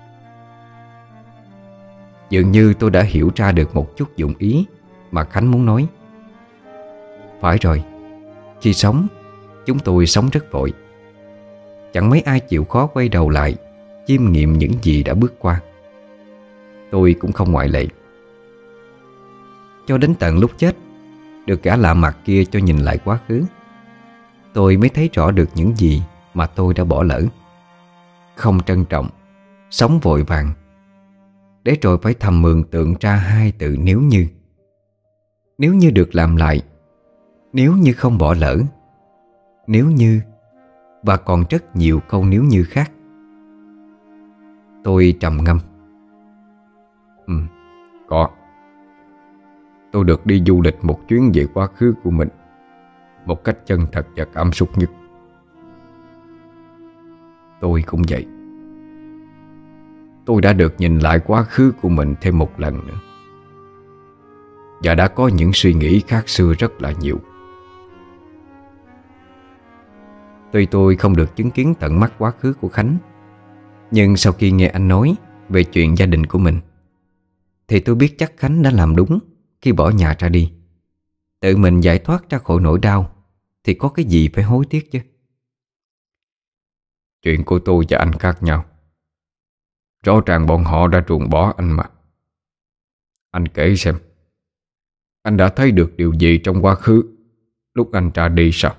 Dường như tôi đã hiểu ra được một chút dụng ý mà Khánh muốn nói. Phải rồi, khi sống, chúng tôi sống rất vội. Chẳng mấy ai chịu khó quay đầu lại chiêm nghiệm những gì đã bước qua. Tôi cũng không ngoại lệ. Cho đến tận lúc chết, được gã lạ mặt kia cho nhìn lại quá khứ, tôi mới thấy rõ được những gì mà tôi đã bỏ lỡ. Không trân trọng, sống vội vàng, để rồi phải thầm mường tượng ra hai từ nếu như. Nếu như được làm lại, nếu như không bỏ lỡ, nếu như, và còn rất nhiều câu nếu như khác. Tôi trầm ngâm. Có. Tôi được đi du lịch một chuyến về quá khứ của mình một cách chân thật và cảm xúc nhất. Tôi cũng vậy. Tôi đã được nhìn lại quá khứ của mình thêm một lần nữa, và đã có những suy nghĩ khác xưa rất là nhiều. Tuy tôi không được chứng kiến tận mắt quá khứ của Khánh, nhưng sau khi nghe anh nói về chuyện gia đình của mình, thì tôi biết chắc Khánh đã làm đúng khi bỏ nhà ra đi. Tự mình giải thoát ra khỏi nỗi đau thì có cái gì phải hối tiếc chứ. Chuyện của tôi và anh khác nhau. Rõ ràng bọn họ đã ruồng bỏ anh mà. Anh kể xem, anh đã thấy được điều gì trong quá khứ lúc anh ra đi sao?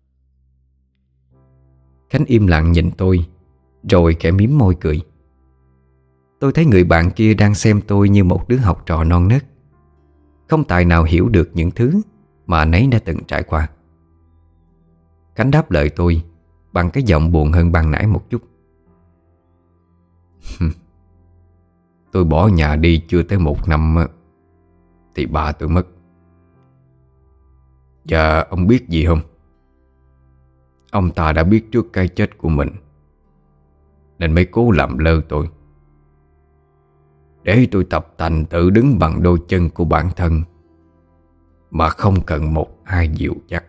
Khánh im lặng nhìn tôi, rồi khẽ mím môi cười. Tôi thấy người bạn kia đang xem tôi như một đứa học trò non nớt, không tài nào hiểu được những thứ mà anh ấy đã từng trải qua. Khánh đáp lời tôi bằng cái giọng buồn hơn ban nãy một chút. Tôi bỏ nhà đi chưa tới 1 năm thì ba tôi mất. Và ông biết gì không? Ông ta đã biết trước cái chết của mình, nên mới cố làm lơ tôi, để tôi tập tành tự đứng bằng đôi chân của bản thân, mà không cần một ai dìu dắt.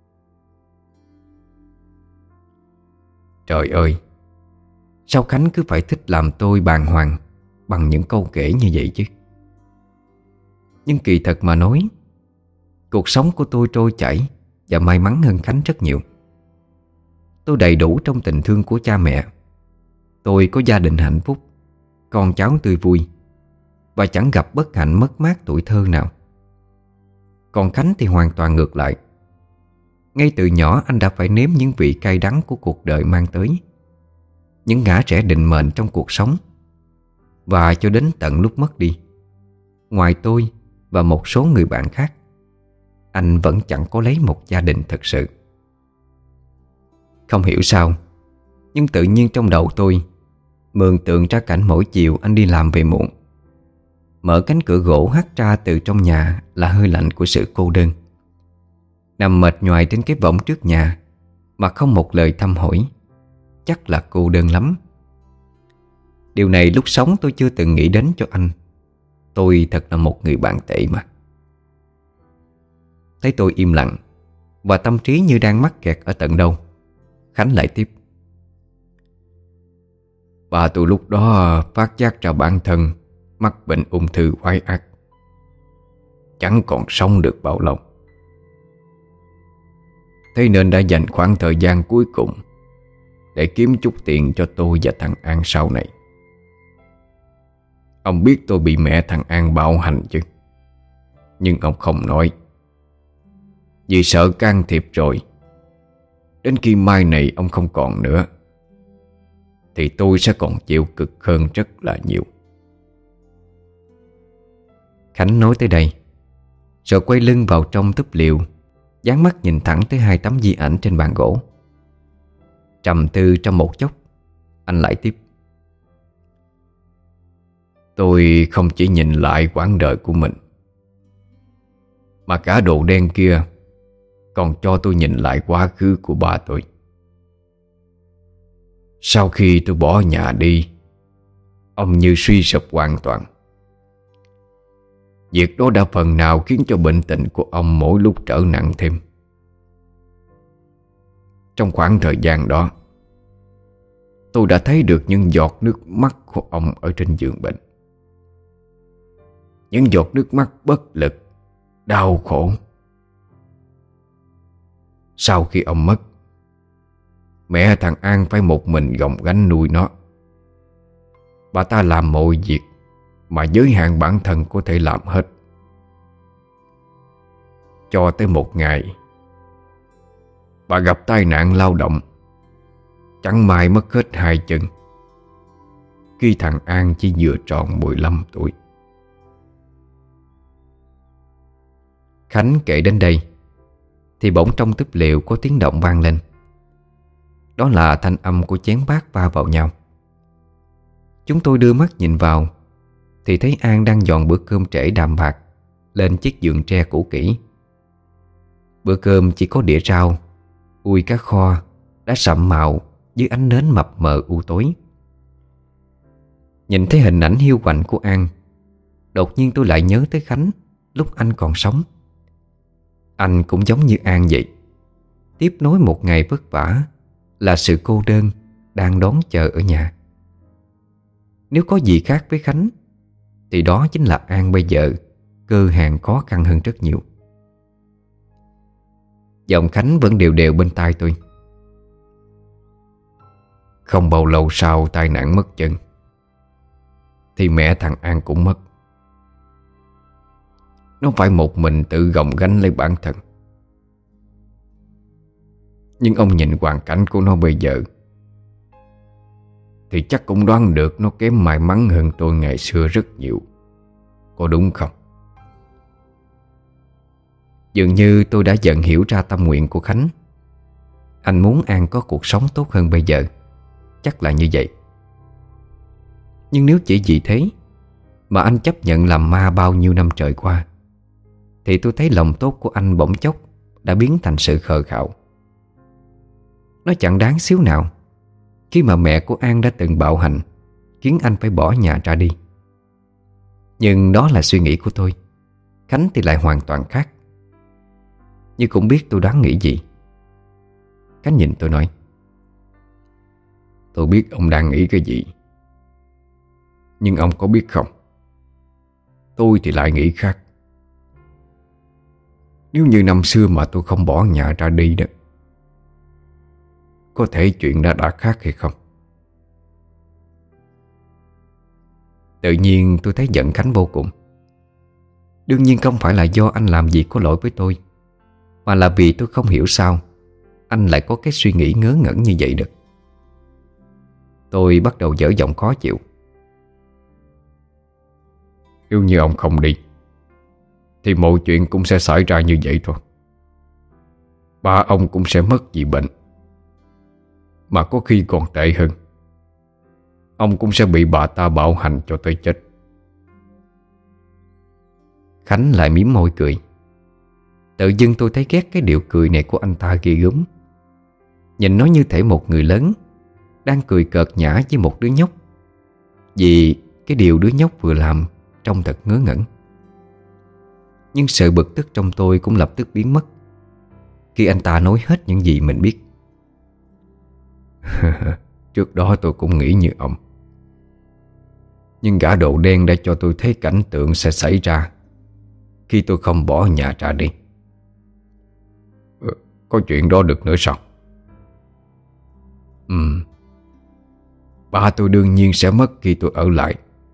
Trời ơi, sao Khánh cứ phải thích làm tôi bàng hoàng bằng những câu kể như vậy chứ? Nhưng kỳ thật mà nói, cuộc sống của tôi trôi chảy và may mắn hơn Khánh rất nhiều. Tôi đầy đủ trong tình thương của cha mẹ. Tôi có gia đình hạnh phúc, con cháu tươi vui, và chẳng gặp bất hạnh mất mát tuổi thơ nào. Còn Khánh thì hoàn toàn ngược lại. Ngay từ nhỏ anh đã phải nếm những vị cay đắng của cuộc đời mang tới, những ngã rẽ định mệnh trong cuộc sống. Và cho đến tận lúc mất đi, ngoài tôi và một số người bạn khác, anh vẫn chẳng có lấy một gia đình thật sự. Không hiểu sao, nhưng tự nhiên trong đầu tôi mường tượng ra cảnh mỗi chiều anh đi làm về muộn, mở cánh cửa gỗ hắt ra từ trong nhà là hơi lạnh của sự cô đơn, nằm mệt nhoài trên cái võng trước nhà mà không một lời thăm hỏi. Chắc là cô đơn lắm. Điều này lúc sống tôi chưa từng nghĩ đến cho anh. Tôi thật là một người bạn tệ mà. Thấy tôi im lặng và tâm trí như đang mắc kẹt ở tận đâu, Khánh lại tiếp. Ba tôi lúc đó phát giác ra bản thân mắc bệnh ung thư quái ác, chẳng còn sống được bao lâu. Thế nên đã dành khoảng thời gian cuối cùng để kiếm chút tiền cho tôi và thằng An sau này. Ông biết tôi bị mẹ thằng An bạo hành chứ, nhưng ông không nói, vì sợ can thiệp rồi đến khi mai này ông không còn nữa thì tôi sẽ còn chịu cực hơn rất là nhiều. Khánh nói tới đây rồi quay lưng vào trong túp liều, dán mắt nhìn thẳng tới hai tấm di ảnh trên bàn gỗ. Trầm tư trong một chốc, anh lại tiếp. Tôi không chỉ nhìn lại quãng đời của mình, mà cả đồ đen kia còn cho tôi nhìn lại quá khứ của ba tôi. Sau khi tôi bỏ nhà đi, ông như suy sụp hoàn toàn. Việc đó đã phần nào khiến cho bệnh tình của ông mỗi lúc trở nặng thêm. Trong khoảng thời gian đó, tôi đã thấy được những giọt nước mắt của ông ở trên giường bệnh. Những giọt nước mắt bất lực, đau khổ. Sau khi ông mất, mẹ thằng An phải một mình gồng gánh nuôi nó. Bà ta làm mọi việc mà giới hạn bản thân có thể làm hết. Cho tới một ngày, bà gặp tai nạn lao động, chẳng may mất hết hai chân, khi thằng An chỉ vừa tròn 15 tuổi. Khánh kể đến đây thì bỗng trong túp lều có tiếng động vang lên. Đó là thanh âm của chén bát va vào nhau. Chúng tôi đưa mắt nhìn vào thì thấy An đang dọn bữa cơm trễ đạm bạc lên chiếc giường tre cũ kỹ. Bữa cơm chỉ có đĩa rau, ui cá kho đã sậm màu dưới ánh nến mập mờ u tối. Nhìn thấy hình ảnh hiu quạnh của An, đột nhiên tôi lại nhớ tới Khánh lúc anh còn sống. Anh cũng giống như An vậy, tiếp nối một ngày vất vả là sự cô đơn đang đón chờ ở nhà. Nếu có gì khác với Khánh thì đó chính là An bây giờ cơ hàng khó khăn hơn rất nhiều. Giọng Khánh vẫn đều đều bên tai tôi. Không bao lâu sau tai nạn mất chân thì mẹ thằng An cũng mất. Nó phải một mình tự gồng gánh lấy bản thân. Nhưng ông nhìn hoàn cảnh của nó bây giờ thì chắc cũng đoán được nó kém may mắn hơn tôi ngày xưa rất nhiều. Có đúng không? Dường như tôi đã dần hiểu ra tâm nguyện của Khánh. Anh muốn An có cuộc sống tốt hơn bây giờ. Chắc là như vậy. Nhưng nếu chỉ vì thế mà anh chấp nhận làm ma bao nhiêu năm trời qua thì tôi thấy lòng tốt của anh bỗng chốc đã biến thành sự khờ khạo. Nó chẳng đáng xíu nào khi mà mẹ của An đã từng bạo hành, khiến anh phải bỏ nhà ra đi. Nhưng đó là suy nghĩ của tôi. Khánh thì lại hoàn toàn khác. Nhưng cũng biết tôi đoán nghĩ gì. Khánh nhìn tôi nói: Tôi biết ông đang nghĩ cái gì, nhưng ông có biết không, tôi thì lại nghĩ khác. Nếu như năm xưa mà tôi không bỏ nhà ra đi đó, có thể chuyện đã khác hay không? Tự nhiên tôi thấy giận Khánh vô cùng. Đương nhiên không phải là do anh làm gì có lỗi với tôi, mà là vì tôi không hiểu sao anh lại có cái suy nghĩ ngớ ngẩn như vậy được. Tôi bắt đầu dở giọng khó chịu. Nếu như ông không đi thì mọi chuyện cũng sẽ xảy ra như vậy thôi. Ba ông cũng sẽ mất vì bệnh, mà có khi còn tệ hơn. Ông cũng sẽ bị bà ta bạo hành cho tới chết. Khánh lại mím môi cười. Tự dưng tôi thấy ghét cái điệu cười này của anh ta ghê gớm. Nhìn nó như thể một người lớn đang cười cợt nhã với một đứa nhóc, vì cái điều đứa nhóc vừa làm trông thật ngớ ngẩn. Nhưng sự bực tức trong tôi cũng lập tức biến mất khi anh ta nói hết những gì mình biết. Trước đó tôi cũng nghĩ như ông, nhưng gã đồ đen đã cho tôi thấy cảnh tượng sẽ xảy ra khi tôi không bỏ nhà ra đi. Có chuyện đó được nữa sao? Ba tôi đương nhiên sẽ mất khi tôi ở lại,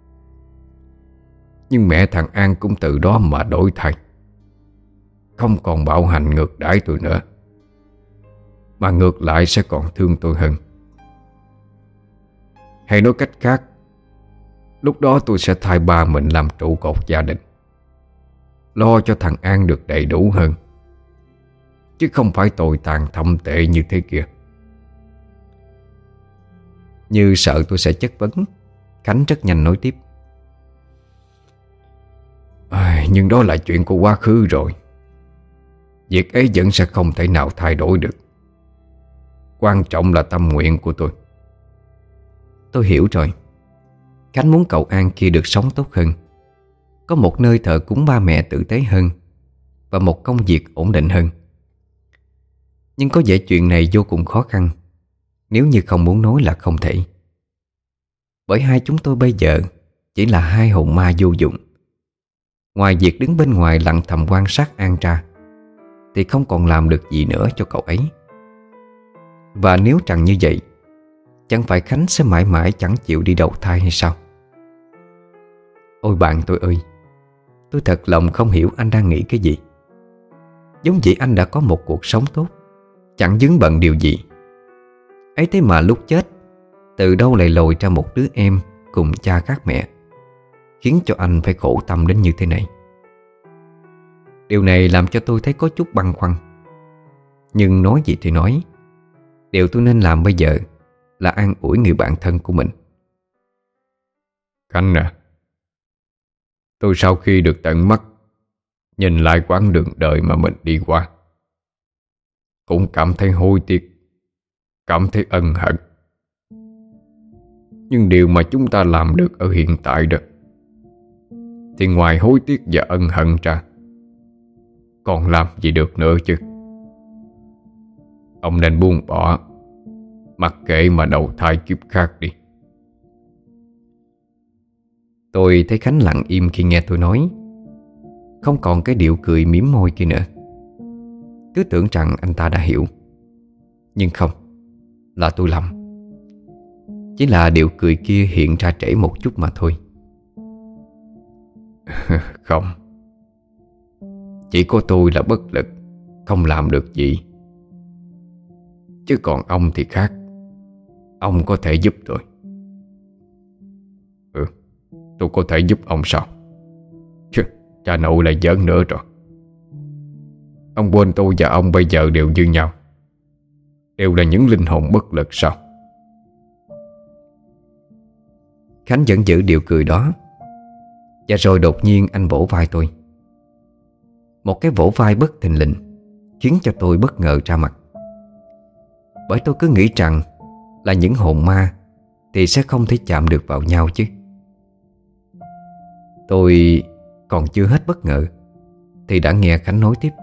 nhưng mẹ thằng An cũng từ đó mà đổi thay, không còn bạo hành ngược đãi tôi nữa, mà ngược lại sẽ còn thương tôi hơn. Hay nói cách khác, lúc đó tôi sẽ thay ba mình làm trụ cột gia đình, lo cho thằng An được đầy đủ hơn, chứ không phải tồi tàn thậm tệ như thế kia. Như sợ tôi sẽ chất vấn, Khánh rất nhanh nói tiếp: Nhưng đó là chuyện của quá khứ rồi. Việc ấy vẫn sẽ không thể nào thay đổi được. Quan trọng là tâm nguyện của tôi. Tôi hiểu rồi. Khánh muốn cậu An kia được sống tốt hơn, có một nơi thờ cúng ba mẹ tử tế hơn, và một công việc ổn định hơn. Nhưng có vẻ chuyện này vô cùng khó khăn, nếu như không muốn nói là không thể. Bởi hai chúng tôi bây giờ chỉ là hai hồn ma vô dụng. Ngoài việc đứng bên ngoài lặng thầm quan sát An Tra thì không còn làm được gì nữa cho cậu ấy. Và nếu chẳng như vậy, chẳng phải Khánh sẽ mãi mãi chẳng chịu đi đầu thai hay sao? Ôi bạn tôi ơi, tôi thật lòng không hiểu anh đang nghĩ cái gì. Giống vậy anh đã có một cuộc sống tốt, chẳng vướng bận điều gì. Ấy thế mà lúc chết, từ đâu lại lồi ra một đứa em cùng cha khác mẹ, khiến cho anh phải khổ tâm đến như thế này. Điều này làm cho tôi thấy có chút băn khoăn. Nhưng nói gì thì nói, điều tôi nên làm bây giờ là an ủi người bạn thân của mình. Khánh à, tôi sau khi được tận mắt nhìn lại quãng đường đời mà mình đi qua, cũng cảm thấy hối tiếc, cảm thấy ân hận. Nhưng điều mà chúng ta làm được ở hiện tại đó, thì ngoài hối tiếc và ân hận ra, còn làm gì được nữa chứ? Ông nên buông bỏ, mặc kệ mà đầu thai kiếp khác đi. Tôi thấy Khánh lặng im khi nghe tôi nói, không còn cái điệu cười mím môi kia nữa. Cứ tưởng rằng anh ta đã hiểu. Nhưng không, là tôi lầm. Chỉ là điệu cười kia hiện ra trễ một chút mà thôi. Không, chỉ có tôi là bất lực, không làm được gì. Chứ còn ông thì khác. Ông có thể giúp tôi. Tôi có thể giúp ông sao? Chứ, cha nội lại giỡn nữa rồi. Ông quên tôi và ông bây giờ đều như nhau, đều là những linh hồn bất lực sao? Khánh vẫn giữ điệu cười đó. Và rồi đột nhiên anh vỗ vai tôi. Một cái vỗ vai bất thình lình khiến cho tôi bất ngờ ra mặt. Bởi tôi cứ nghĩ rằng là những hồn ma thì sẽ không thể chạm được vào nhau chứ. Tôi còn chưa hết bất ngờ thì đã nghe Khánh nói tiếp.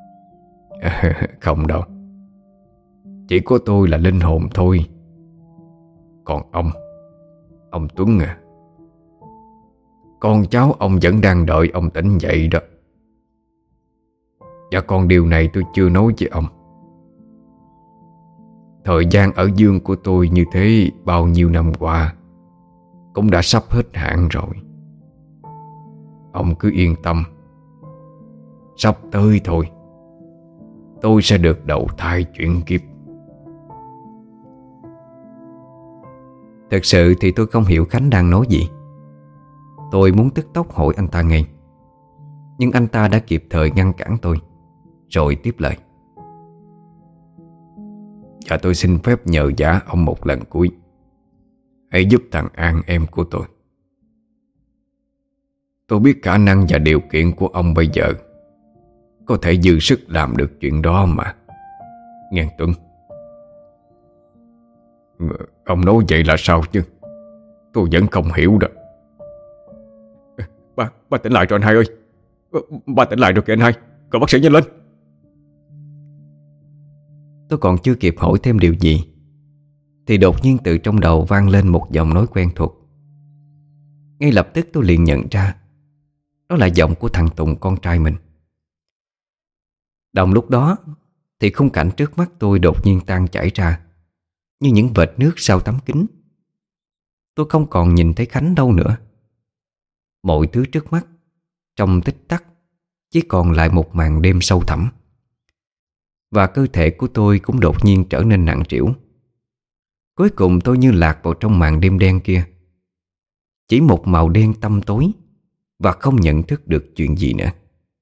Không đâu, chỉ có tôi là linh hồn thôi. Còn ông Tuấn à, con cháu ông vẫn đang đợi ông tỉnh dậy đó. Và còn điều này tôi chưa nói với ông. Thời gian ở dương của tôi như thế bao nhiêu năm qua cũng đã sắp hết hạn rồi. Ông cứ yên tâm, sắp tới thôi, tôi sẽ được đầu thai chuyển kiếp. Thật sự thì tôi không hiểu Khánh đang nói gì. Tôi muốn tức tốc hỏi anh ta ngay, nhưng anh ta đã kịp thời ngăn cản tôi, rồi tiếp lời. Và tôi xin phép nhờ vả ông một lần cuối, hãy giúp thằng An em của tôi. Tôi biết khả năng và điều kiện của ông bây giờ có thể dư sức làm được chuyện đó mà, nghe Tuấn. Ông nói vậy là sao chứ? Tôi vẫn không hiểu được. Ba tỉnh lại rồi anh hai ơi. Ba tỉnh lại rồi kìa anh hai. Cậu bác sĩ nhanh lên. Tôi còn chưa kịp hỏi thêm điều gì thì đột nhiên từ trong đầu vang lên một giọng nói quen thuộc. Ngay lập tức tôi liền nhận ra đó là giọng của thằng Tùng, con trai mình. Đồng lúc đó thì khung cảnh trước mắt tôi đột nhiên tan chảy ra như những vệt nước sau tấm kính. Tôi không còn nhìn thấy Khánh đâu nữa. Mọi thứ trước mắt trong tích tắc chỉ còn lại một màn đêm sâu thẳm. Và cơ thể của tôi cũng đột nhiên trở nên nặng trĩu. Cuối cùng tôi như lạc vào trong màn đêm đen kia, chỉ một màu đen tăm tối, và không nhận thức được chuyện gì nữa.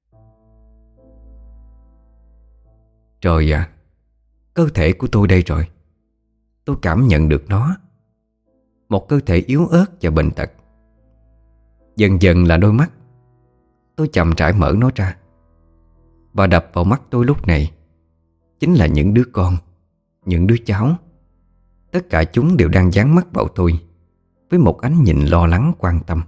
Trời ạ, cơ thể của tôi đây rồi. Tôi cảm nhận được nó. Một cơ thể yếu ớt và bệnh tật. Dần dần là đôi mắt. Tôi chậm rãi mở nó ra. Và đập vào mắt tôi lúc này chính là những đứa con, những đứa cháu. Tất cả chúng đều đang dán mắt vào tôi với một ánh nhìn lo lắng quan tâm.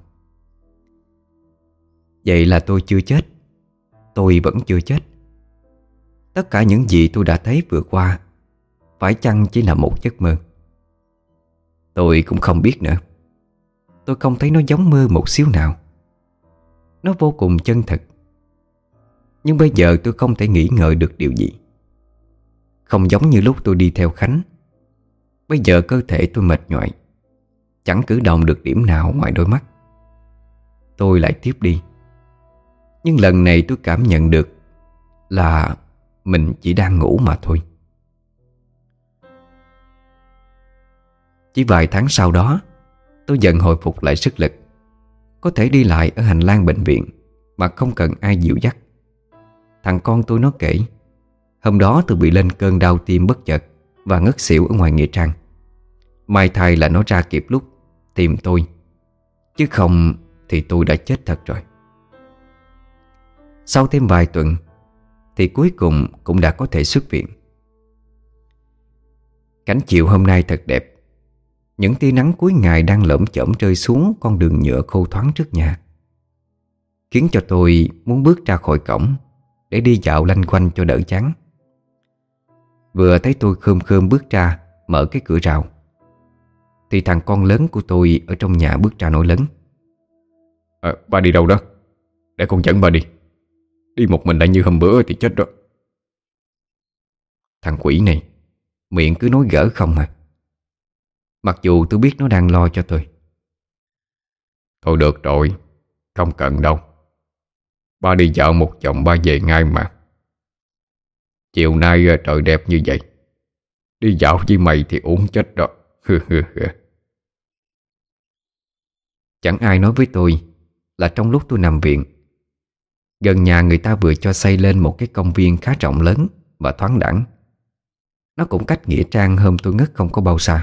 Vậy là tôi chưa chết. Tôi vẫn chưa chết. Tất cả những gì tôi đã thấy vừa qua phải chăng chỉ là một giấc mơ? Tôi cũng không biết nữa. Tôi không thấy nó giống mơ một xíu nào. Nó vô cùng chân thật. Nhưng bây giờ tôi không thể nghĩ ngợi được điều gì. Không giống như lúc tôi đi theo Khánh. Bây giờ cơ thể tôi mệt nhoài, chẳng cử động được điểm nào ngoài đôi mắt. Tôi lại tiếp đi. Nhưng lần này tôi cảm nhận được là mình chỉ đang ngủ mà thôi. Chỉ vài tháng sau đó, tôi dần hồi phục lại sức lực, có thể đi lại ở hành lang bệnh viện mà không cần ai dìu dắt. Thằng con tôi nó kể, hôm đó tôi bị lên cơn đau tim bất chợt và ngất xỉu ở ngoài nghĩa trang. May thay là nó ra kịp lúc tìm tôi, chứ không thì tôi đã chết thật rồi. Sau thêm vài tuần thì cuối cùng cũng đã có thể xuất viện. Cảnh chiều hôm nay thật đẹp. Những tia nắng cuối ngày đang lởm chởm rơi xuống con đường nhựa khô thoáng trước nhà, khiến cho tôi muốn bước ra khỏi cổng để đi dạo lanh quanh cho đỡ chán. Vừa thấy tôi khom khom bước ra mở cái cửa rào thì thằng con lớn của tôi ở trong nhà bước ra nổi lớn. Ba đi đâu đó? Để con dẫn ba đi. Đi một mình lại như hôm bữa thì chết rồi. Thằng quỷ này miệng cứ nói gỡ không à. Mặc dù tôi biết nó đang lo cho tôi. Thôi được rồi, không cần đâu. Ba đi dạo một vòng ba về ngay mà. Chiều nay trời đẹp như vậy, đi dạo với mày thì uống chết rồi. Chẳng ai nói với tôi là trong lúc tôi nằm viện, gần nhà người ta vừa cho xây lên một cái công viên khá rộng lớn và thoáng đãng. Nó cũng cách nghĩa trang hôm tôi ngất không có bao xa.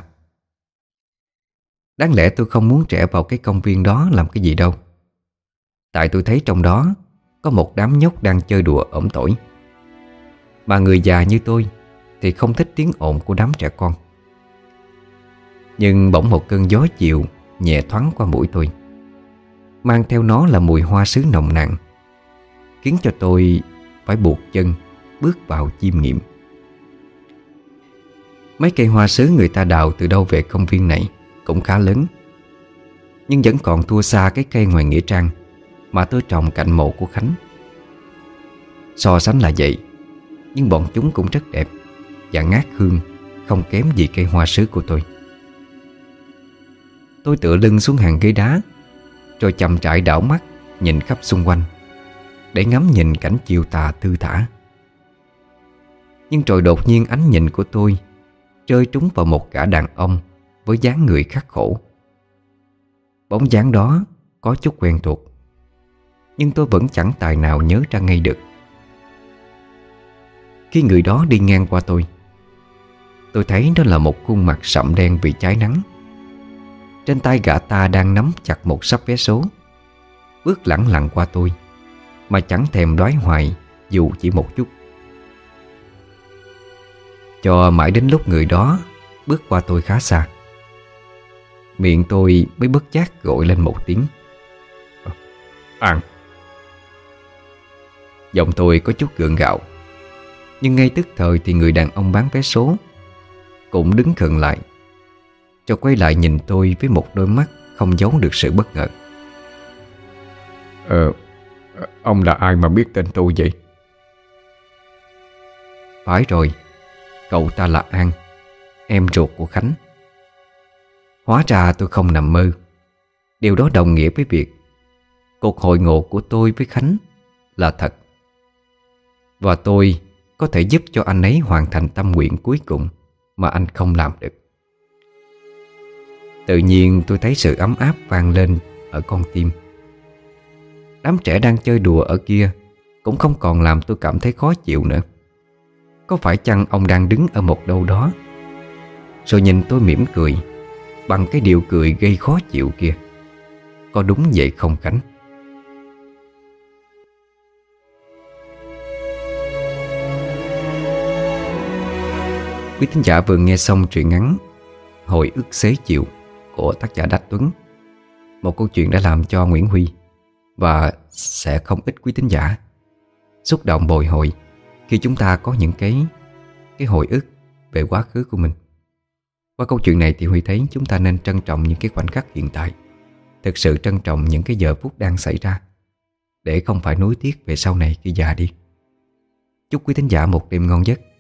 Đáng lẽ tôi không muốn trẻ vào cái công viên đó làm cái gì đâu, tại tôi thấy trong đó có một đám nhóc đang chơi đùa ổm tỏi. Mà người già như tôi thì không thích tiếng ồn của đám trẻ con. Nhưng bỗng một cơn gió chiều nhẹ thoáng qua mũi tôi, mang theo nó là mùi hoa sứ nồng nàn, khiến cho tôi phải buộc chân bước vào chiêm nghiệm. Mấy cây hoa sứ người ta đào từ đâu về công viên này cũng khá lớn, nhưng vẫn còn thua xa cái cây ngoài nghĩa trang mà tôi trồng cạnh mộ của Khánh. So sánh là vậy, nhưng bọn chúng cũng rất đẹp và ngát hương, không kém gì cây hoa sứ của tôi. Tôi tựa lưng xuống hàng ghế đá, rồi chậm rãi đảo mắt nhìn khắp xung quanh để ngắm nhìn cảnh chiều tà thư thả. Nhưng rồi đột nhiên ánh nhìn của tôi rơi trúng vào một gã đàn ông với dáng người khắc khổ. Bóng dáng đó có chút quen thuộc, nhưng tôi vẫn chẳng tài nào nhớ ra ngay được. Khi người đó đi ngang qua tôi thấy đó là một khuôn mặt sậm đen vì cháy nắng. Trên tay gã ta đang nắm chặt một sấp vé số, bước lẳng lặng qua tôi mà chẳng thèm đoái hoài dù chỉ một chút. Cho mãi đến lúc người đó bước qua tôi khá xa, miệng tôi mới bất giác gọi lên một tiếng An. Giọng tôi có chút gượng gạo, nhưng ngay tức thời thì người đàn ông bán vé số cũng đứng khựng lại, cho quay lại nhìn tôi với một đôi mắt không giấu được sự bất ngờ. Ông là ai mà biết tên tôi vậy? Phải rồi, cậu ta là An, em ruột của Khánh. Hóa ra tôi không nằm mơ. Điều đó đồng nghĩa với việc cuộc hội ngộ của tôi với Khánh là thật, và tôi có thể giúp cho anh ấy hoàn thành tâm nguyện cuối cùng mà anh không làm được. Tự nhiên tôi thấy sự ấm áp vang lên ở con tim. Đám trẻ đang chơi đùa ở kia cũng không còn làm tôi cảm thấy khó chịu nữa. Có phải chăng ông đang đứng ở một đâu đó rồi nhìn tôi mỉm cười bằng cái điệu cười gây khó chịu kia? Có đúng vậy không Khánh? Quý thính giả vừa nghe xong truyện ngắn Hồi ức xế chiều của tác giả Đắc Tuấn, một câu chuyện đã làm cho Nguyễn Huy và sẽ không ít quý thính giả xúc động bồi hồi khi chúng ta có những cái hồi ức về quá khứ của mình. Qua câu chuyện này thì Huy thấy chúng ta nên trân trọng những cái khoảnh khắc hiện tại, thực sự trân trọng những cái giờ phút đang xảy ra, để không phải nuối tiếc về sau này khi già đi. Chúc quý thính giả một đêm ngon giấc.